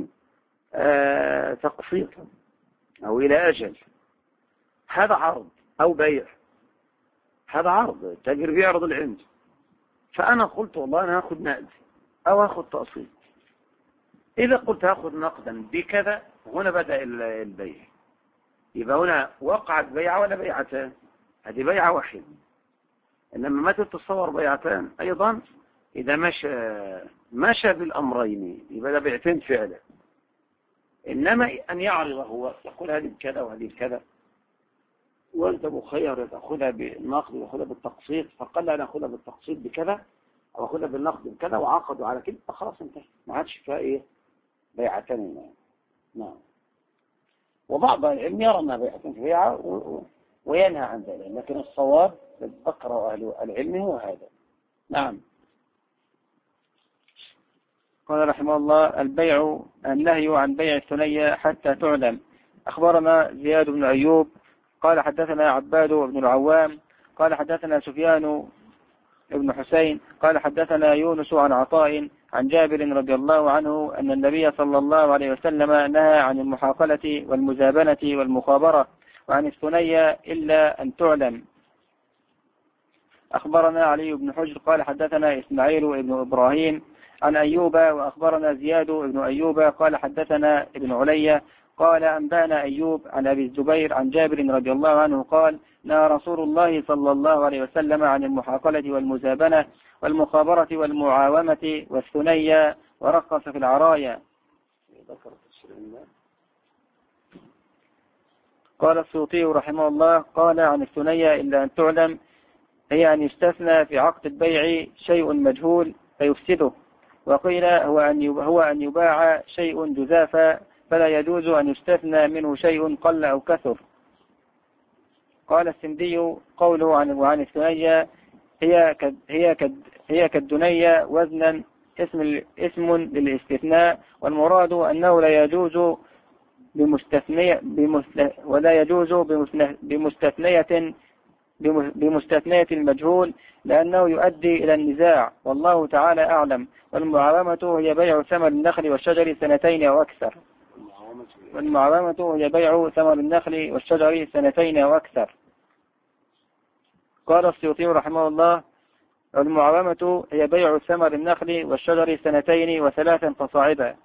تقسيطا أو إلى أجل، هذا عرض أو بيع. هذا عرض تاجر بيعرض العند، فأنا قلت والله أنا هاخد نقد أو هاخد تقسيط. إذا قلت هاخد نقدا بكذا هنا بدأ البيع، يبقى هنا وقعت بيعة ولا بيعتان؟ هذه بيعة واحدة. إنما ما تتصور بيعتان أيضا إذا مشى بالأمرين يبقى ده بيعتين فعلا. إنما أن يعرض هو يقول هذه بكذا وهذه بكذا، وأنت مخير تأخذها بالنقد وأخذها بالتقسيط، فقال أنا أخذها بالتقسيط بكذا أو أخذها بالنقد بكذا، وعقدوا على كده خلاص انتهى، ما عادش فيها إيه بيعتين. نعم. وبعض العلم يرى أنها بيعتين في بيعة وينهى عن ذلك، لكن الصواب أقرأ أهل العلم هو هذا. نعم. قال رحمه الله البيع النهي عن بيع الثنية حتى تعلم. أخبرنا زياد بن أيوب قال حدثنا عباد بن العوام قال حدثنا سفيان بن حسين قال حدثنا يونس عن عطاء عن جابر رضي الله عنه أن النبي صلى الله عليه وسلم نهى عن المحاقلة والمزابنة والمخابرة وعن الثنية إلا أن تعلم. أخبرنا علي بن حجر قال حدثنا إسماعيل بن إبراهيم عن أيوب وأخبرنا زياد بن أيوب قال حدثنا ابن علي قال أنبانا أيوب عن أبي الزبير عن جابر رضي الله عنه قال نهى رسول الله صلى الله عليه وسلم عن المحاقلة والمزابنة والمخابرة والمعاومة والثنية ورخص في العرايا. قال السيوطي رحمه الله قال عن الثنية إلا أن تعلم هي أن يستثنى في عقد البيع شيء مجهول فيفسده، وقيل هو أن يباع شيء جزافا فلا يجوز أن يستثنى منه شيء قل أو كثر. قال السندي قوله عن الثنية هي كالدنيا وزنا اسم للاستثناء، والمراد أنه لا يجوز بمستثنية المجهول لأنه يؤدي إلى النزاع، والله تعالى أعلم. والمعاومة هي بيع ثمر النخل والشجر سنتين أو أكثر. قال السيوطي رحمه الله المعاومة هي بيع ثمر النخل والشجر سنتين وثلاثا فصاعدا.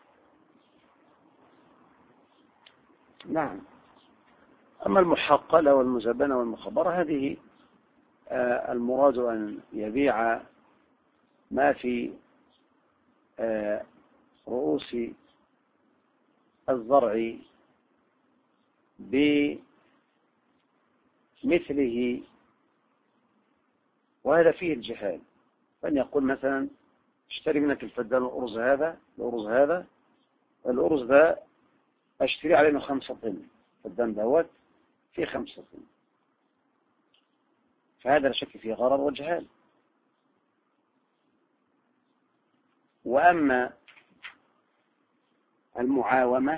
نعم. أما المحقلة والمزبنة والمخبرة هذه المراد أن يبيع ما في رؤوس الزرع بمثله، وهذا فيه الجهال. فأن يقول مثلا اشتري منك الفدان الأرز ده اشتري عليه 5 طن، الفدان دوت فيه 5 طن، فهذا لا شك فيه غرر وجهال. وأما المعاومة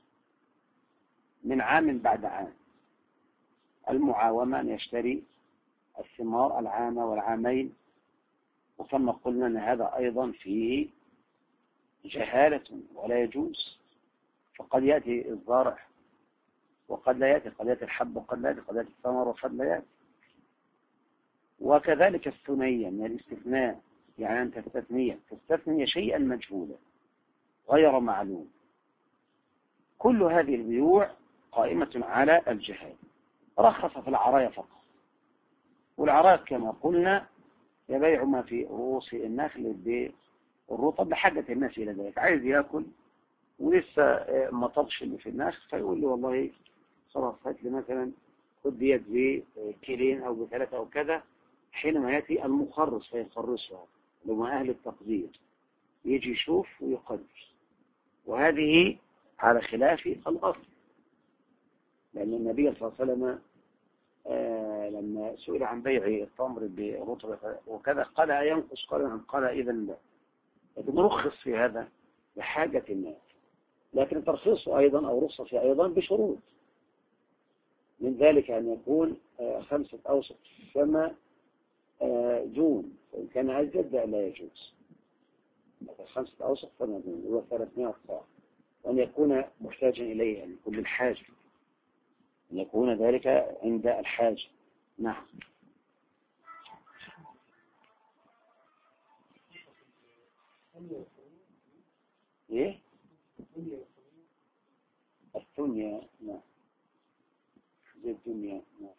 من عام بعد عام، المعاومة أن يشتري الثمار العام والعامين، وثم قلنا أن هذا أيضا فيه جهالة ولا يجوز، فقد يأتي الزارع وقد لا يأتي، قد يأتي الحب وقد لا يأتي، قد يأتي الثمر وقد لا يأتي. وكذلك الثنية من الاستثناء، يعني أن تستثني شيئا مجهولا غير معلوم. كل هذه البيوع قائمة على الجهال. رخص في العرايا فقط، والعرايا كما قلنا يبيع ما في رؤوس النخل بالرطب لحاجة الناس إلى ذلك، عايز يأكل ولسه ما طبش اللي في النخل، فيقول لي والله خلاص هات لي مثلا خد ديت بكيلين أو ب3 أو كذا، حينما يأتي المخرص فيخرصها لما أهل التقدير يجي يشوف ويقدر. وهذه على خلاف الأصل، لأن النبي صلى الله عليه وسلم لما سئل عن بيع التمر برطب وكذا قال أينقص؟ قال إذا لا، لكن رخص في هذا لحاجة الناس، لكن ترخيصه أيضا أو رخصه أيضا بشروط، من ذلك أن يكون 5 أوسق فما جون، وإن كان أجد لا يجوز. 5 أوسق فما جون هو 300 صاع، وأن يكون محتاجا إليه، أن يكون للحاجة، أن يكون ذلك عند الحاجة. نعم. إيه؟ الدنيا. نعم. زي الدنيا. نعم.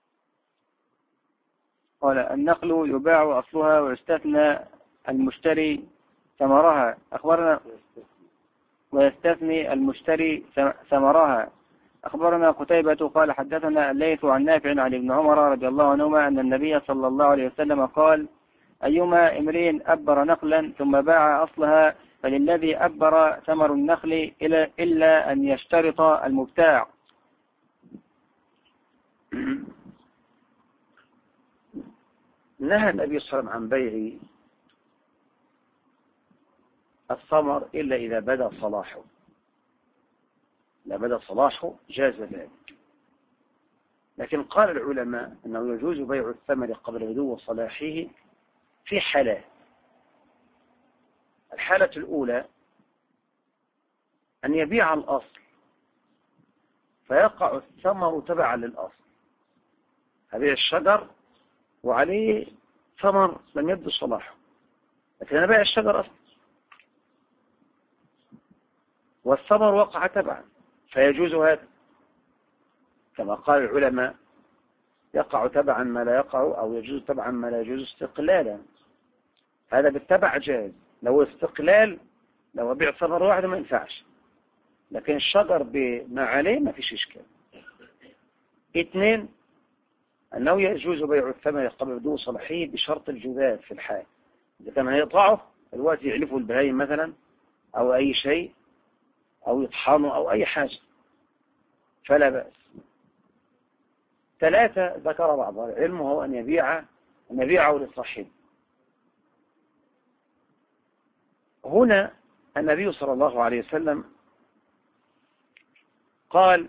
قال النخل يباع أصلها ويستثنى المشتري ثمرها. أخبرنا ويستثني المشتري ثمرها. أخبرنا قتيبة قال حدثنا الليث عن نافع عن ابن عمر رضي الله عنهما أن النبي صلى الله عليه وسلم قال أيما امرئ أبر نخلا ثم باع أصلها فللذي أبر ثمر النخل إلا أن يشترط المبتاع. نهى النبي صلى الله عليه وسلم عن بيع الثمر إلا إذا بدا صلاحه، لا بدا صلاحه جاز ذلك. لكن قال العلماء أنه يجوز بيع الثمر قبل بدو صلاحه في حالات. الحالة الأولى أن يبيع الأصل فيقع الثمر تبعا للأصل. هبيع الشجر وعليه ثمر لم يبدو صلاحه، لكن أنا بيع الشجر أصلا والثمر وقع تبعا، فيجوز هذا. كما قال العلماء يقع تبعا ما لا يقع، أو يجوز تبعا ما لا يجوز استقلالا. هذا بالتبع جاز. لو استقلال، لو أبيع ثمر واحد ما ينفعش، لكن الشجر بما عليه ما فيش إشكال. 2، أنه يجوز بيع الثمر قبل بدون صلاحيه بشرط الجذاذ في الحال. إذا كان هيقطعه الوقت يعلفه البهايم مثلا أو أي شيء، أو يطحنه أو أي حاجة، فلا بأس. 3، ذكر بعض العلم هو أن يبيعه لصاحبه. هنا النبي صلى الله عليه وسلم قال: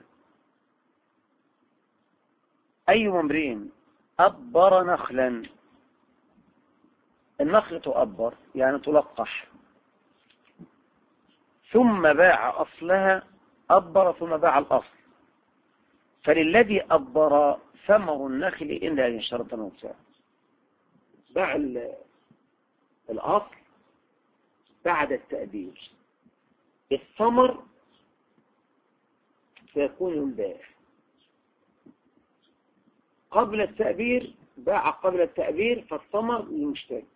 أي امرئ أبر نخلا. النخل تؤبر يعني تلقح، ثم باع أصلها، أبر ثم باع الأصل، فللذي أبر ثمر النخل إلا أن يشترط المبتاع. باع الأصل بعد التأبير، الثمر سيكون البائع. قبل التأبير باع قبل التأبير، فالثمر للمشتري.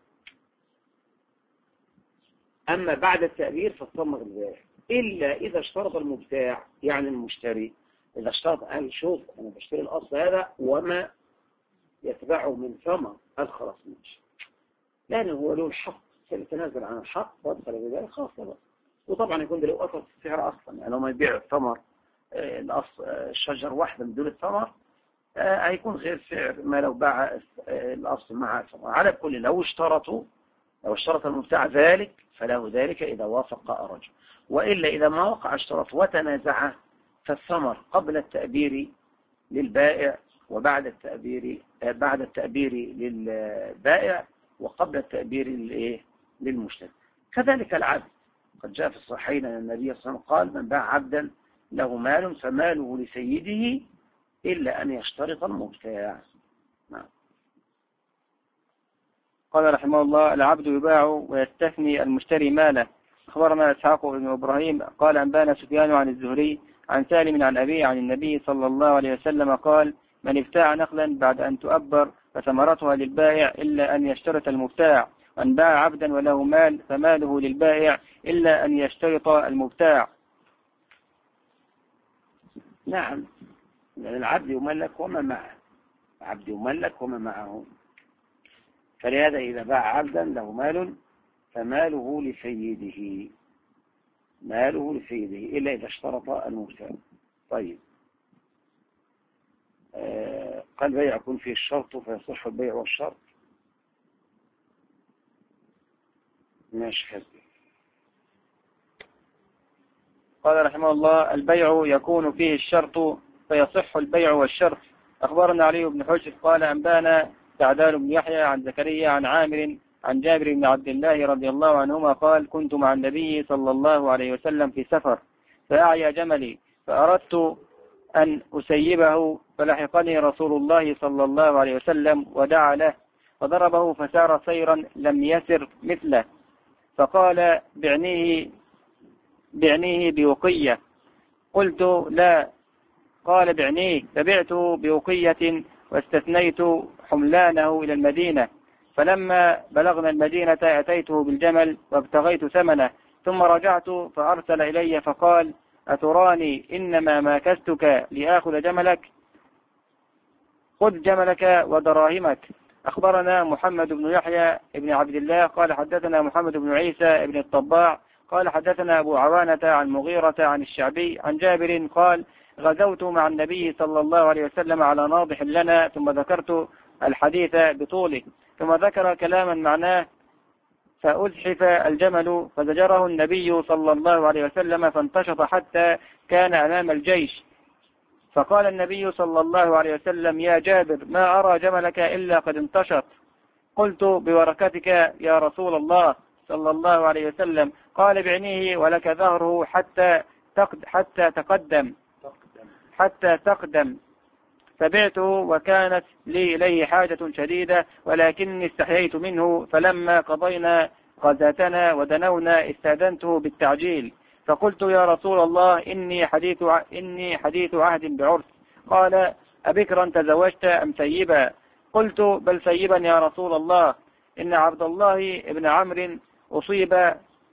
أما بعد التأبير فالثمر للبائع، إلا إذا اشترط المبتاع يعني المشتري. إذا اشترط قال: شوف أنا بشتري الأصل هذا وما يتبعه من ثمر، قال: خلاص ماشي، لأنه هو له الحق، سيتنازل عن الحق وادخل بذلك خلاص بقى. وطبعا يكون له أثر في السعر أصلا، يعني لو ما يبيع الثمر الشجر واحدة بدون الثمر هيكون غير سعر ما لو باع الأصل مع الثمر. على كل، لو اشترط المبتاع ذلك فله ذلك إذا وافق الرجل، وإلا إذا ما وقع اشترط وتنازع فالثمر قبل التأبير للبائع، وبعد التأبير للبائع، وقبل التأبير للمشتري. كذلك العبد، قد جاء في الصحيحين أن النبي صلى الله عليه وسلم قال: من باع عبدا له مال فماله لسيده إلا أن يشترط المبتاع. نعم. قال رحمه الله: العبد يباع ويستثني المشتري ماله. أخبرنا إسحاق بن إبراهيم قال أنبانا سفيان عن الزهري عن سالم عن أبيه عن النبي صلى الله عليه وسلم قال: من ابتاع نخلا بعد أن تؤبر فثمرتها للبائع إلا أن يشترط المبتاع، وأن باع عبدا وله مال فماله للبائع إلا أن يشترط المبتاع. نعم، العبد يملك وما معه، العبد يملك وما معه، فلهذا إذا باع عبدا له مال فماله لسيده، ماله لسيده إلا إذا اشترط المبتاع. طيب، قال: بيع يكون فيه الشرط فيصح البيع والشرط. ماشي حسب. قال رحمه الله: البيع يكون فيه الشرط فيصح البيع والشرط. أخبرنا علي بن حجر قال أنبانا سعدان بن يحيى عن زكريا عن عامر عن جابر بن عبد الله رضي الله عنهما قال: كنت مع النبي صلى الله عليه وسلم في سفر، فأعيا جملي فأردت أن أسيبه، فلحقني رسول الله صلى الله عليه وسلم ودعا له فضربه فسار سيرا لم يسر مثله، فقال: بعنيه بوقية. قلت: لا. قال: بعنيه. فبعته بوقية واستثنيت حملانه إلى المدينة. فلما بلغنا المدينة أتيته بالجمل وابتغيت ثمنه، ثم رجعت فأرسل إلي فقال: أتراني إنما ماكستك لآخذ جملك؟ خذ جملك ودراهمك. أخبرنا محمد بن يحيى بن عبد الله قال حدثنا محمد بن عيسى بن الطباع قال حدثنا أبو عوانة عن مغيرة عن الشعبي عن جابر قال: غزوت مع النبي صلى الله عليه وسلم على ناضح لنا، ثم ذكرت الحديث بطوله، ثم ذكر كلاما معناه، فأزحف الجمل فزجره النبي صلى الله عليه وسلم فانتشط حتى كان أمام الجيش. فقال النبي صلى الله عليه وسلم: يا جابر، ما أرى جملك إلا قد انتشط. قلت: ببركتك يا رسول الله صلى الله عليه وسلم. قال: بعنيه ولك ظهره حتى تقدم حتى تقدم، فبعته وكانت لي إليه حاجة شديدة، ولكني استحييت منه. فلما قضينا غزاتنا ودنونا استأذنته بالتعجيل، فقلت يا رسول الله إني حديث عهد بعرس. قال أبكرا تزوجت أم ثيبا؟ قلت بل ثيبا يا رسول الله، إن عبد الله بن عمرو أصيب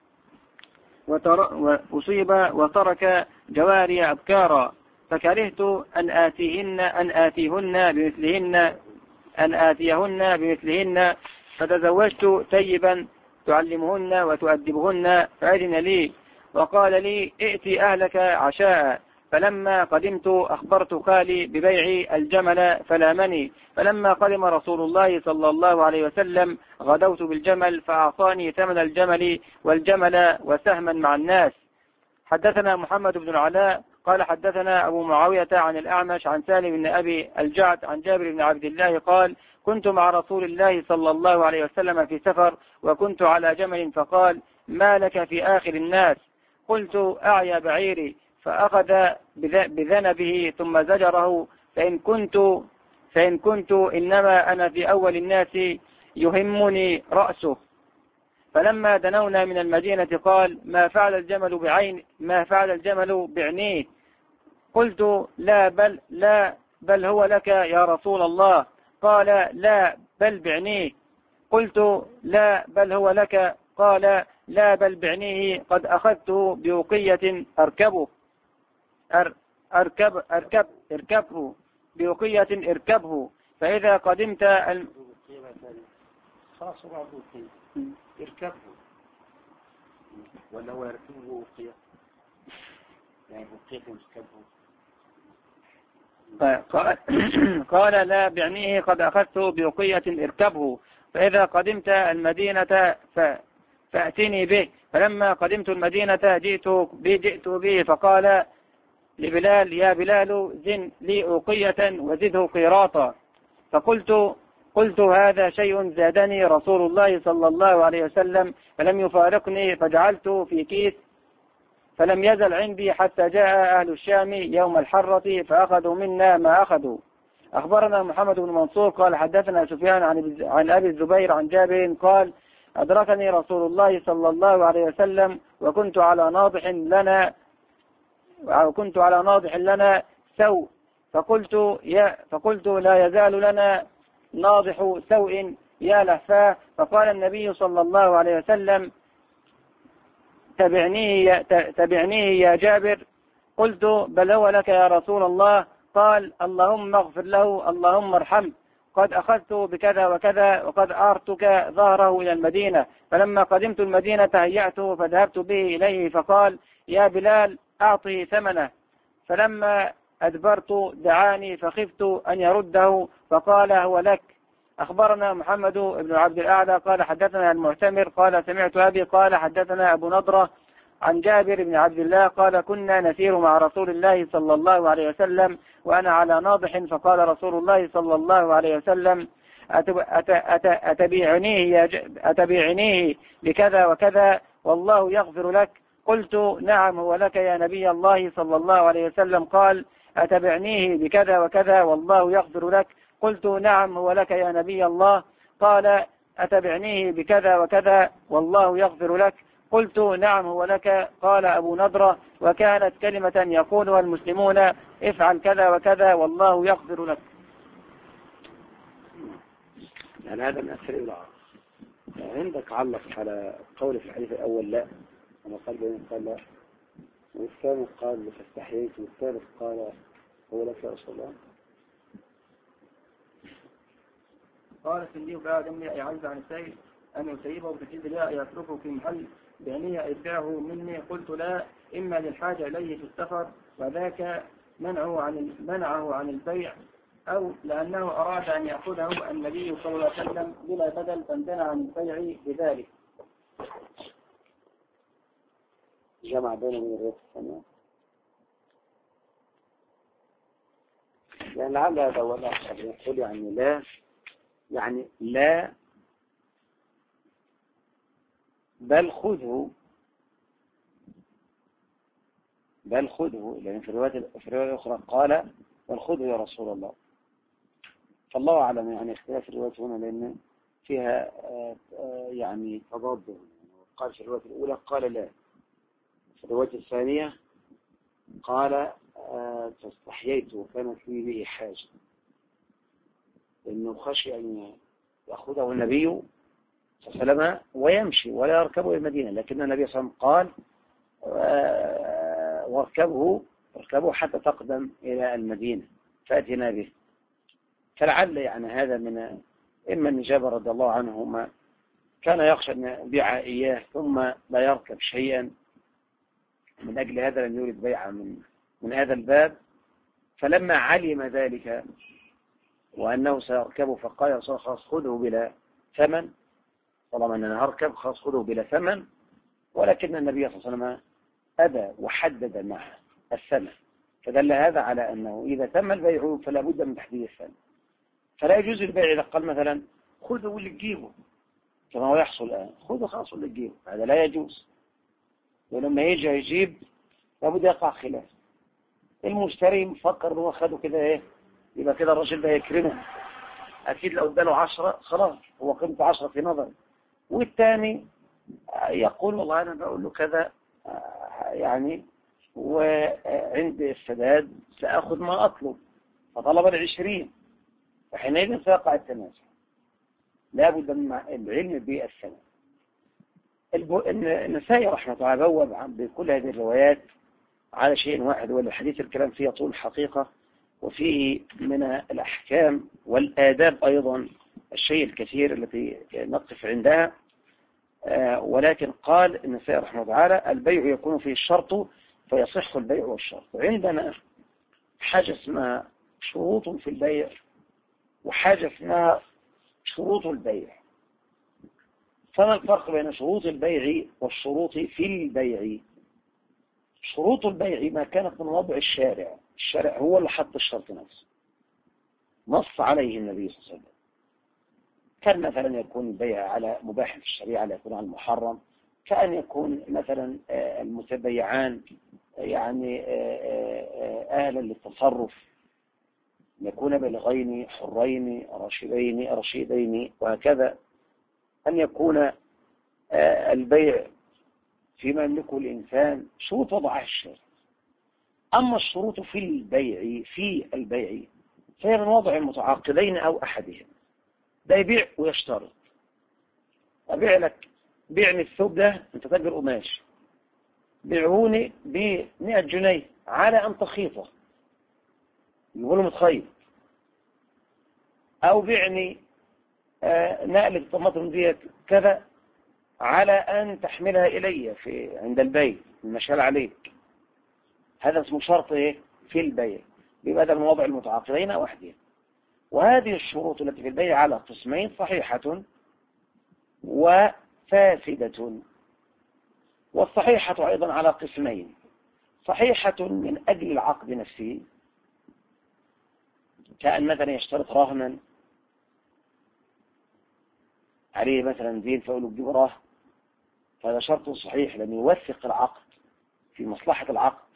وترك جواري أبكارا، فكرهت أن آتيهن بمثلهن، فتزوجت ثيبا تعلمهن وتؤدبهن، فأذن لي وقال لي ائتي أهلك عشاء. فلما قدمت أخبرت خالي ببيع الجمل فلامني. فلما قدم رسول الله صلى الله عليه وسلم غدوت بالجمل، فأعطاني ثمن الجمل والجمل وسهما مع الناس. حدثنا محمد بن العلاء قال حدثنا أبو معاوية عن الأعمش عن سالم بن أبي الجعد عن جابر بن عبد الله قال كنت مع رسول الله صلى الله عليه وسلم في سفر، وكنت على جمل، فقال ما لك في آخر الناس؟ قلت أعيا بعيري، فأخذ بذنبه ثم زجره، فإن كنت إنما أنا في أول الناس يهمني رأسه. فلما دنونا من المدينة قال ما فعل الجمل بعينيه؟ قلت لا بل هو لك يا رسول الله. قال لا بل بعينيه. قلت لا بل هو لك. قال لا بل بعينيه، قد أخذته بوقية اركبه بوقية اركبه، فإذا قدمت خلاص هو يركبه ولا هو يركبه وقية، يعني وقية يركبه. قال لا بعنيه قد أخذته بوقية اركبه، فإذا قدمت المدينة فأتني به. فلما قدمت المدينة جئت به، فقال لبلال يا بلال زن لي أوقية وزده قيراطا. قلت هذا شيء زادني رسول الله صلى الله عليه وسلم، فلم يفارقني، فجعلته في كيس، فلم يزل عندي حتى جاء أهل الشام يوم الحرة فأخذوا منا ما أخذوا. أخبرنا محمد بن منصور قال حدثنا سفيان عن أبي الزبير عن جابر قال أدركني رسول الله صلى الله عليه وسلم وكنت على ناضح لنا سوء، فقلت لا يزال لنا ناضح سوء يا لهفاه. فقال النبي صلى الله عليه وسلم تبعنيه يا جابر. قلت بل هو لك يا رسول الله. قال اللهم اغفر له، اللهم ارحمه، قد أخذت بكذا وكذا، وقد أعرتك ظهره إلى المدينة. فلما قدمت المدينة هيأته فذهبت به إليه، فقال يا بلال أعطه ثمنه. فلما أدبرت دعاني فخفت أن يرده، فقال هو لك. أخبرنا محمد بن عبد الأعلى قال حدثنا المعتمر قال سمعت أبي قال حدثنا أبو نضرة عن جابر بن عبد الله قال كنا نسير مع رسول الله صلى الله عليه وسلم وأنا على ناضح، فقال رسول الله صلى الله عليه وسلم أتبيعنيه بكذا وكذا والله يغفر لك؟ قلت نعم هو لك يا نبي الله صلى الله عليه وسلم. قال أتبعنيه بكذا وكذا والله يغفر لك؟ قلت نعم هو لك يا نبي الله. قال أتبعنيه بكذا وكذا والله يغفر لك؟ قلت نعم هو لك. قال أبو نضرة وكانت كلمة يقولها المسلمون افعل كذا وكذا والله يغفر لك. يعني هذا من أسفل العرض. يعني عندك علق على قول في الحديث الأول لا، وما قال لا، والثاني قال فاستحييت، والثالث قال هو لك يا رسول الله. قال السندي بعد أمي يعز عن السيد أن يسيبه بتجد لا يتركه في محل بعنية إتباعه مني. قلت لا، إما للحاجة إليه في السفر وذاك منعه عن البيع، أو لأنه أراد أن يأخذه النبي صلى الله عليه وسلم بلا بدل فامتنع عن البيع بذلك. جمع بين الروايات الثانية. يعني لعل هذا ولا يقول يعني لا بل خذه بل خذه، لأن في الرواية الأخرى قال بل خذه يا رسول الله. فالله أعلم يعني اختلاف الروايات هنا، لأن فيها يعني تضاد. قال في الرواية الأولى قال لا، في الرواية الثانية قال فاستحييت وكانت لي به حاجة، لأنه خشي أن يأخذه النبي صلى الله عليه وسلم ويمشي ولا يركبه إلى المدينة، لكن النبي صلى الله عليه وسلم قال واركبه حتى تقدم إلى المدينة فأتنا به. فلعل يعني هذا من إما أن جابر رضي الله عنهما كان يخشى أن يبيع إياه ثم لا يركب شيئا، من أجل هذا لم يريد بيعا من هذا الباب. فلما علم ذلك وأنه سيركبه فقال يا رسول الله خلاص خذه بلا ثمن، طالما أننا هركب خلاص خذه بلا ثمن. ولكن النبي صلى الله عليه وسلم أبى وحدد معه الثمن، فدل هذا على أنه إذا تم البيع فلا بد من تحديد الثمن. فلا يجوز البيع إذا قال مثلا خذه واللي تجيبه كما هو يحصل الآن، خذه خلاص واللي تجيبه، هذا لا يجوز. ولما يجي يجيب لابد يقع خلاف. المشتري مفكر انه خده كده ايه، يبقى كده الراجل ده يكرمه، اكيد لو اداله 10 خلاص هو قيمته 10 في نظري. والثاني يقول والله انا بقول له كذا يعني، وعند السداد ساخذ ما اطلب، فطلب 20، فحينئذ سيقع التنازع. لابد من العلم بالثمن. النسائي رحمه الله بوب بكل هذه الروايات على شيء واحد، والحديث الكلام فيه طول الحقيقة، وفيه من الأحكام والآداب أيضا الشيء الكثير التي نقف عندها. ولكن قال النسائي رحمه الله تعالى البيع يكون فيه الشرط فيصح البيع والشرط. عندنا حاجة اسمها شروط في البيع وحاجة اسمها شروط البيع. فما الفرق بين شروط البيع والشروط في البيع؟ شروط البيع ما كانت من وضع الشارع هو اللي حط الشرط نفسه، نص عليه النبي صلى الله عليه وسلم. كان مثلا يكون البيع على مباح في الشريعة، لا يكون على المحرم. كأن يكون مثلا المتبيعان يعني أهلا للتصرف، يكون بالغين حرين رشيدين وهكذا. أن يكون البيع فيما يملكه الإنسان، شروط وضعها الشارع. أما الشروط في البيع فهي من وضع المتعاقدين أو أحدهم. ده يبيع ويشترط، أبيع لك، بيعني الثوب ده أنت تاجر قماش، بيعوني ب100 جنيه على أن تخيطه، يقولوا متخيط. أو بيعني نقل الطماطم ديت كذا على أن تحملها إلي عند البيع المشال عليك. هذا اسمه شرط في البيع، بيبقى ده من وضع المتعاقدين أو أحدهم. وهذه الشروط التي في البيع على قسمين: صحيحة وفاسدة. والصحيحة أيضا على قسمين: صحيحة من أجل العقد نفسه، كأن مثلا يشترط رهنا عليه مثلا دين فأقول تجيب رهن، فهذا شرط صحيح لأنه يوثق العقد في مصلحة العقد.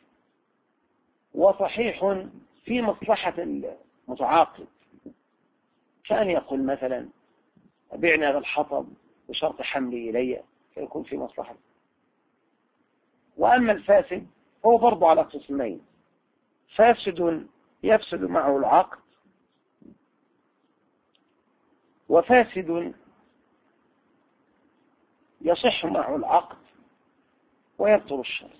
وصحيح في مصلحة المتعاقد، كأن يقول مثلا بيعني هذا الحطب بشرط حملي إلي، فيكون في مصلحة. وأما الفاسد هو برضو على قسمين: فاسد يفسد معه العقد، وفاسد يصح معه العقد ويبطل الشرط.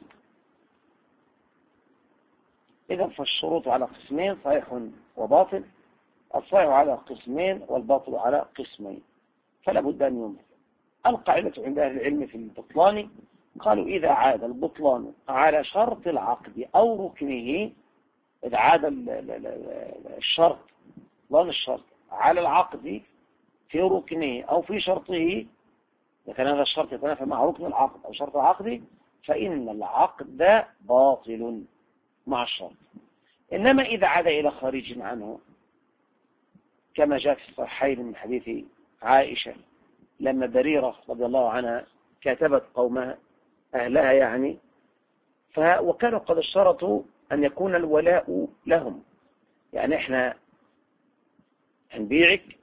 إذا فالشروط على قسمين: صحيح وباطل. الصحيح على قسمين والباطل على قسمين، فلا بد أن ينظر. القاعدة عند أهل العلم في البطلان قالوا إذا عاد البطلان على شرط العقد أو ركنه، إذا عاد الشرط على العقد في ركنه أو في شرطه، إذا كان هذا الشرط يتنافى مع ركن العقد أو شرط العقد، فإن العقد باطل مع الشرط. إنما إذا عاد إلى خارج عنه، كما جاء في الصحيحين من حديث عائشة لما بريرة رضي الله عنها كتبت قومها أهلها يعني وكانوا قد اشترطوا أن يكون الولاء لهم، يعني احنا هنبيعك